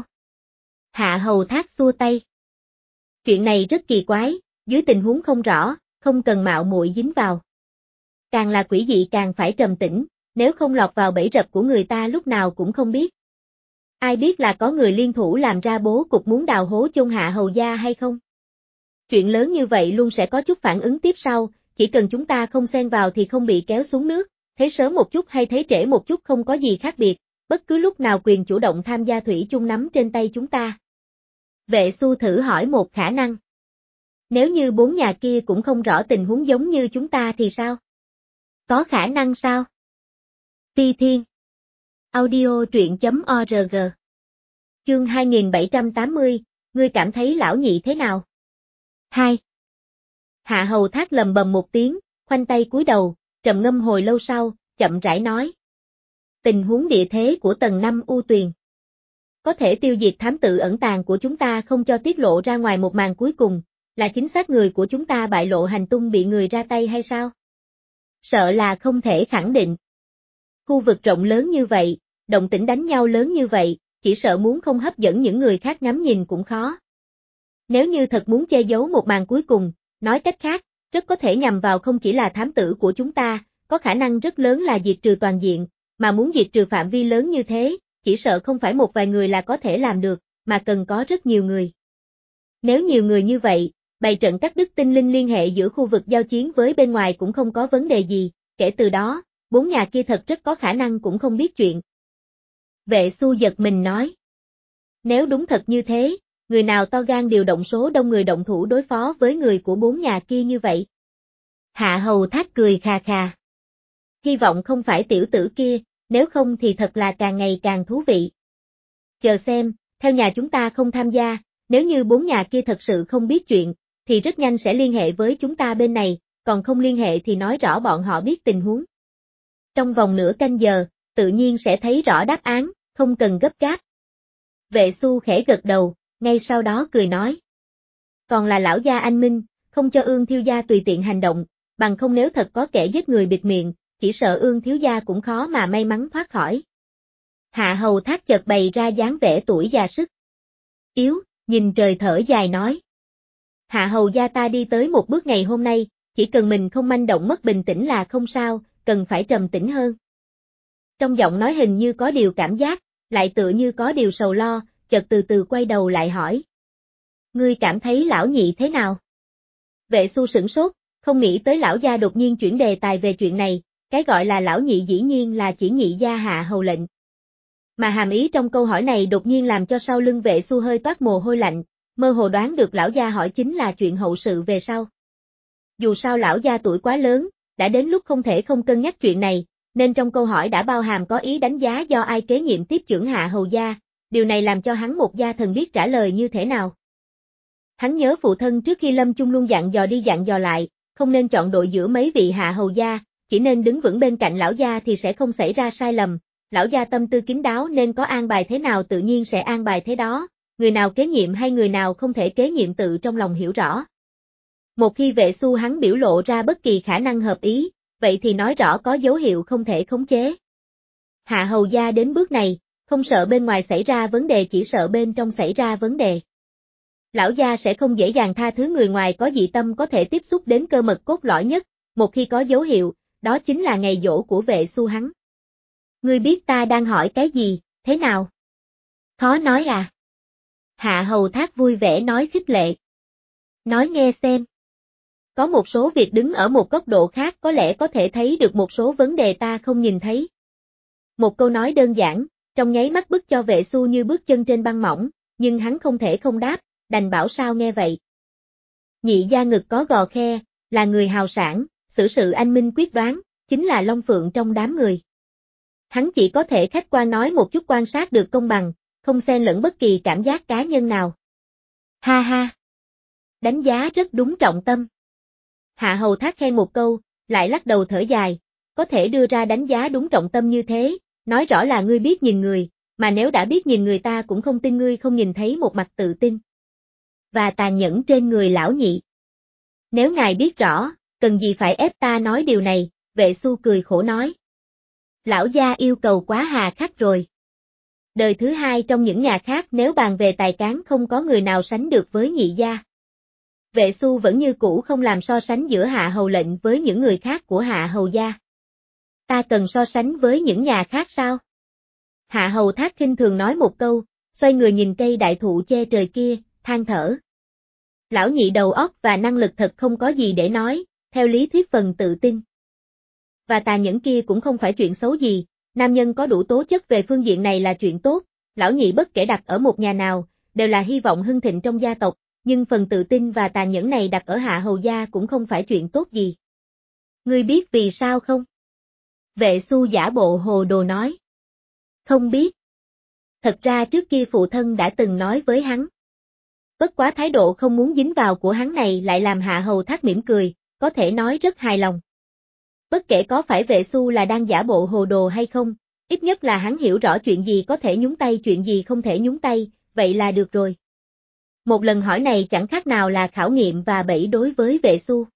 Hạ Hầu Thác xua tay. Chuyện này rất kỳ quái, dưới tình huống không rõ, không cần mạo muội dính vào. Càng là quỷ dị càng phải trầm tĩnh, nếu không lọt vào bẫy rập của người ta lúc nào cũng không biết. Ai biết là có người liên thủ làm ra bố cục muốn đào hố chôn Hạ Hầu gia hay không? Chuyện lớn như vậy luôn sẽ có chút phản ứng tiếp sau, chỉ cần chúng ta không xen vào thì không bị kéo xuống nước, thấy sớm một chút hay thấy trễ một chút không có gì khác biệt, bất cứ lúc nào quyền chủ động tham gia thủy chung nắm trên tay chúng ta. Vệ Xu thử hỏi một khả năng. Nếu như bốn nhà kia cũng không rõ tình huống giống như chúng ta thì sao? Có khả năng sao? Ti Thiên. Audio truyện chấm org. Chương hai nghìn bảy trăm tám mươi, ngươi cảm thấy lão nhị thế nào? hai. Hạ Hầu Thác lầm bầm một tiếng, khoanh tay cúi đầu, trầm ngâm hồi lâu sau, chậm rãi nói. Tình huống địa thế của tầng năm U Tuyền. Có thể tiêu diệt thám tử ẩn tàng của chúng ta không cho tiết lộ ra ngoài một màn cuối cùng, là chính xác người của chúng ta bại lộ hành tung bị người ra tay hay sao? Sợ là không thể khẳng định. Khu vực rộng lớn như vậy, động tĩnh đánh nhau lớn như vậy, chỉ sợ muốn không hấp dẫn những người khác ngắm nhìn cũng khó. Nếu như thật muốn che giấu một màn cuối cùng, nói cách khác, rất có thể nhằm vào không chỉ là thám tử của chúng ta, có khả năng rất lớn là diệt trừ toàn diện, mà muốn diệt trừ phạm vi lớn như thế, chỉ sợ không phải một vài người là có thể làm được, mà cần có rất nhiều người. Nếu nhiều người như vậy, bày trận cắt đứt tinh linh liên hệ giữa khu vực giao chiến với bên ngoài cũng không có vấn đề gì, kể từ đó, bốn nhà kia thật rất có khả năng cũng không biết chuyện. Vệ Xu giật mình nói. Nếu đúng thật như thế, người nào to gan điều động số đông người động thủ đối phó với người của bốn nhà kia như vậy? Hạ Hầu Thác cười khà khà. Hy vọng không phải tiểu tử kia, nếu không thì thật là càng ngày càng thú vị. Chờ xem, theo nhà chúng ta không tham gia, nếu như bốn nhà kia thật sự không biết chuyện, thì rất nhanh sẽ liên hệ với chúng ta bên này, còn không liên hệ thì nói rõ bọn họ biết tình huống. Trong vòng nửa canh giờ, tự nhiên sẽ thấy rõ đáp án, không cần gấp gáp. Vệ Xu khẽ gật đầu, ngay sau đó cười nói. Còn là lão gia anh minh, không cho Ương thiếu gia tùy tiện hành động, bằng không nếu thật có kẻ giết người bịt miệng, chỉ sợ Ương thiếu gia cũng khó mà may mắn thoát khỏi. Hạ Hầu Thác chợt bày ra dáng vẻ tuổi già sức yếu, nhìn trời thở dài nói. Hạ Hầu gia ta đi tới một bước ngày hôm nay, chỉ cần mình không manh động mất bình tĩnh là không sao, cần phải trầm tĩnh hơn. Trong giọng nói hình như có điều cảm giác, lại tựa như có điều sầu lo, chợt từ từ quay đầu lại hỏi. Ngươi cảm thấy lão nhị thế nào? Vệ Xu sửng sốt, không nghĩ tới lão gia đột nhiên chuyển đề tài về chuyện này, cái gọi là lão nhị dĩ nhiên là chỉ nhị gia Hạ Hầu lệnh. Mà hàm ý trong câu hỏi này đột nhiên làm cho sau lưng Vệ Xu hơi toát mồ hôi lạnh, mơ hồ đoán được lão gia hỏi chính là chuyện hậu sự về sau. Dù sao lão gia tuổi quá lớn, đã đến lúc không thể không cân nhắc chuyện này, nên trong câu hỏi đã bao hàm có ý đánh giá do ai kế nhiệm tiếp trưởng Hạ Hầu gia, điều này làm cho hắn một gia thần biết trả lời như thế nào. Hắn nhớ phụ thân trước khi lâm chung luôn dặn dò đi dặn dò lại, không nên chọn đội giữa mấy vị hạ hầu gia, chỉ nên đứng vững bên cạnh lão gia thì sẽ không xảy ra sai lầm. Lão gia tâm tư kín đáo nên có an bài thế nào tự nhiên sẽ an bài thế đó, người nào kế nhiệm hay người nào không thể kế nhiệm tự trong lòng hiểu rõ. Một khi Vệ Xu hắn biểu lộ ra bất kỳ khả năng hợp ý, vậy thì nói rõ có dấu hiệu không thể khống chế. Hạ hầu gia đến bước này, không sợ bên ngoài xảy ra vấn đề chỉ sợ bên trong xảy ra vấn đề. Lão gia sẽ không dễ dàng tha thứ người ngoài có dị tâm có thể tiếp xúc đến cơ mật cốt lõi nhất, một khi có dấu hiệu, đó chính là ngày giỗ của Vệ Xu hắn. Ngươi biết ta đang hỏi cái gì, thế nào? Khó nói à? Hạ hầu thác vui vẻ nói khích lệ. Nói nghe xem. Có một số việc đứng ở một góc độ khác có lẽ có thể thấy được một số vấn đề ta không nhìn thấy. Một câu nói đơn giản, trong nháy mắt bức cho Vệ Xu như bước chân trên băng mỏng, nhưng hắn không thể không đáp, đành bảo sao nghe vậy. Nhị gia ngực có gò khe, là người hào sản, xử sự anh minh quyết đoán, chính là Long Phượng trong đám người. Hắn chỉ có thể khách quan nói một chút quan sát được công bằng, không xen lẫn bất kỳ cảm giác cá nhân nào. Ha ha! Đánh giá rất đúng trọng tâm. Hạ hầu thác khen một câu, lại lắc đầu thở dài, có thể đưa ra đánh giá đúng trọng tâm như thế, nói rõ là ngươi biết nhìn người, mà nếu đã biết nhìn người ta cũng không tin ngươi không nhìn thấy một mặt tự tin và tàn nhẫn trên người lão nhị. Nếu ngài biết rõ, cần gì phải ép ta nói điều này, Vệ Xu cười khổ nói. Lão gia yêu cầu quá hà khắc rồi. Đời thứ hai trong những nhà khác nếu bàn về tài cán không có người nào sánh được với nhị gia. Vệ Xu vẫn như cũ không làm so sánh giữa hạ hầu lệnh với những người khác của hạ hầu gia. Ta cần so sánh với những nhà khác sao? Hạ hầu thác khinh thường nói một câu, xoay người nhìn cây đại thụ che trời kia, than thở. Lão nhị đầu óc và năng lực thật không có gì để nói, theo lý thuyết phần tự tin và tàn nhẫn kia cũng không phải chuyện xấu gì, nam nhân có đủ tố chất về phương diện này là chuyện tốt, lão nhị bất kể đặt ở một nhà nào, đều là hy vọng hưng thịnh trong gia tộc, nhưng phần tự tin và tàn nhẫn này đặt ở hạ hầu gia cũng không phải chuyện tốt gì. Ngươi biết vì sao không? Vệ Xu giả bộ hồ đồ nói. Không biết. Thật ra trước kia phụ thân đã từng nói với hắn. Bất quá thái độ không muốn dính vào của hắn này lại làm hạ hầu thác mỉm cười, có thể nói rất hài lòng. Bất kể có phải Vệ Xu là đang giả bộ hồ đồ hay không, ít nhất là hắn hiểu rõ chuyện gì có thể nhúng tay chuyện gì không thể nhúng tay, vậy là được rồi. Một lần hỏi này chẳng khác nào là khảo nghiệm và bẫy đối với Vệ Xu.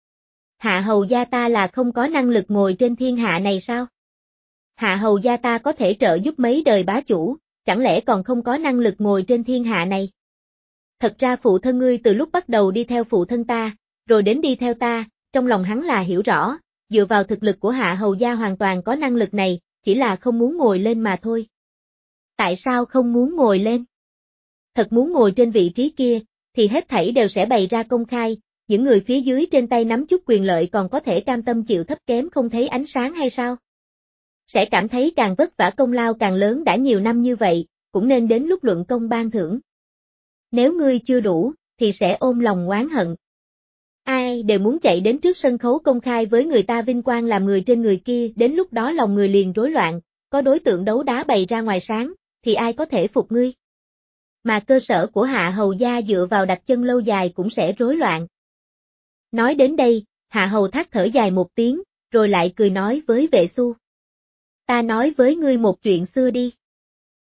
Hạ hầu gia ta là không có năng lực ngồi trên thiên hạ này sao? Hạ hầu gia ta có thể trợ giúp mấy đời bá chủ, chẳng lẽ còn không có năng lực ngồi trên thiên hạ này? Thật ra phụ thân ngươi từ lúc bắt đầu đi theo phụ thân ta, rồi đến đi theo ta, trong lòng hắn là hiểu rõ, dựa vào thực lực của hạ hầu gia hoàn toàn có năng lực này, chỉ là không muốn ngồi lên mà thôi. Tại sao không muốn ngồi lên? Thật muốn ngồi trên vị trí kia, thì hết thảy đều sẽ bày ra công khai, những người phía dưới trên tay nắm chút quyền lợi còn có thể cam tâm chịu thấp kém không thấy ánh sáng hay sao? Sẽ cảm thấy càng vất vả công lao càng lớn đã nhiều năm như vậy, cũng nên đến lúc luận công ban thưởng. Nếu ngươi chưa đủ, thì sẽ ôm lòng oán hận. Ai đều muốn chạy đến trước sân khấu công khai với người ta vinh quang làm người trên người kia, đến lúc đó lòng người liền rối loạn, có đối tượng đấu đá bày ra ngoài sáng, thì ai có thể phục ngươi? Mà cơ sở của hạ hầu gia dựa vào đặt chân lâu dài cũng sẽ rối loạn. Nói đến đây, hạ hầu thác thở dài một tiếng, rồi lại cười nói với Vệ Xu. Ta nói với ngươi một chuyện xưa đi.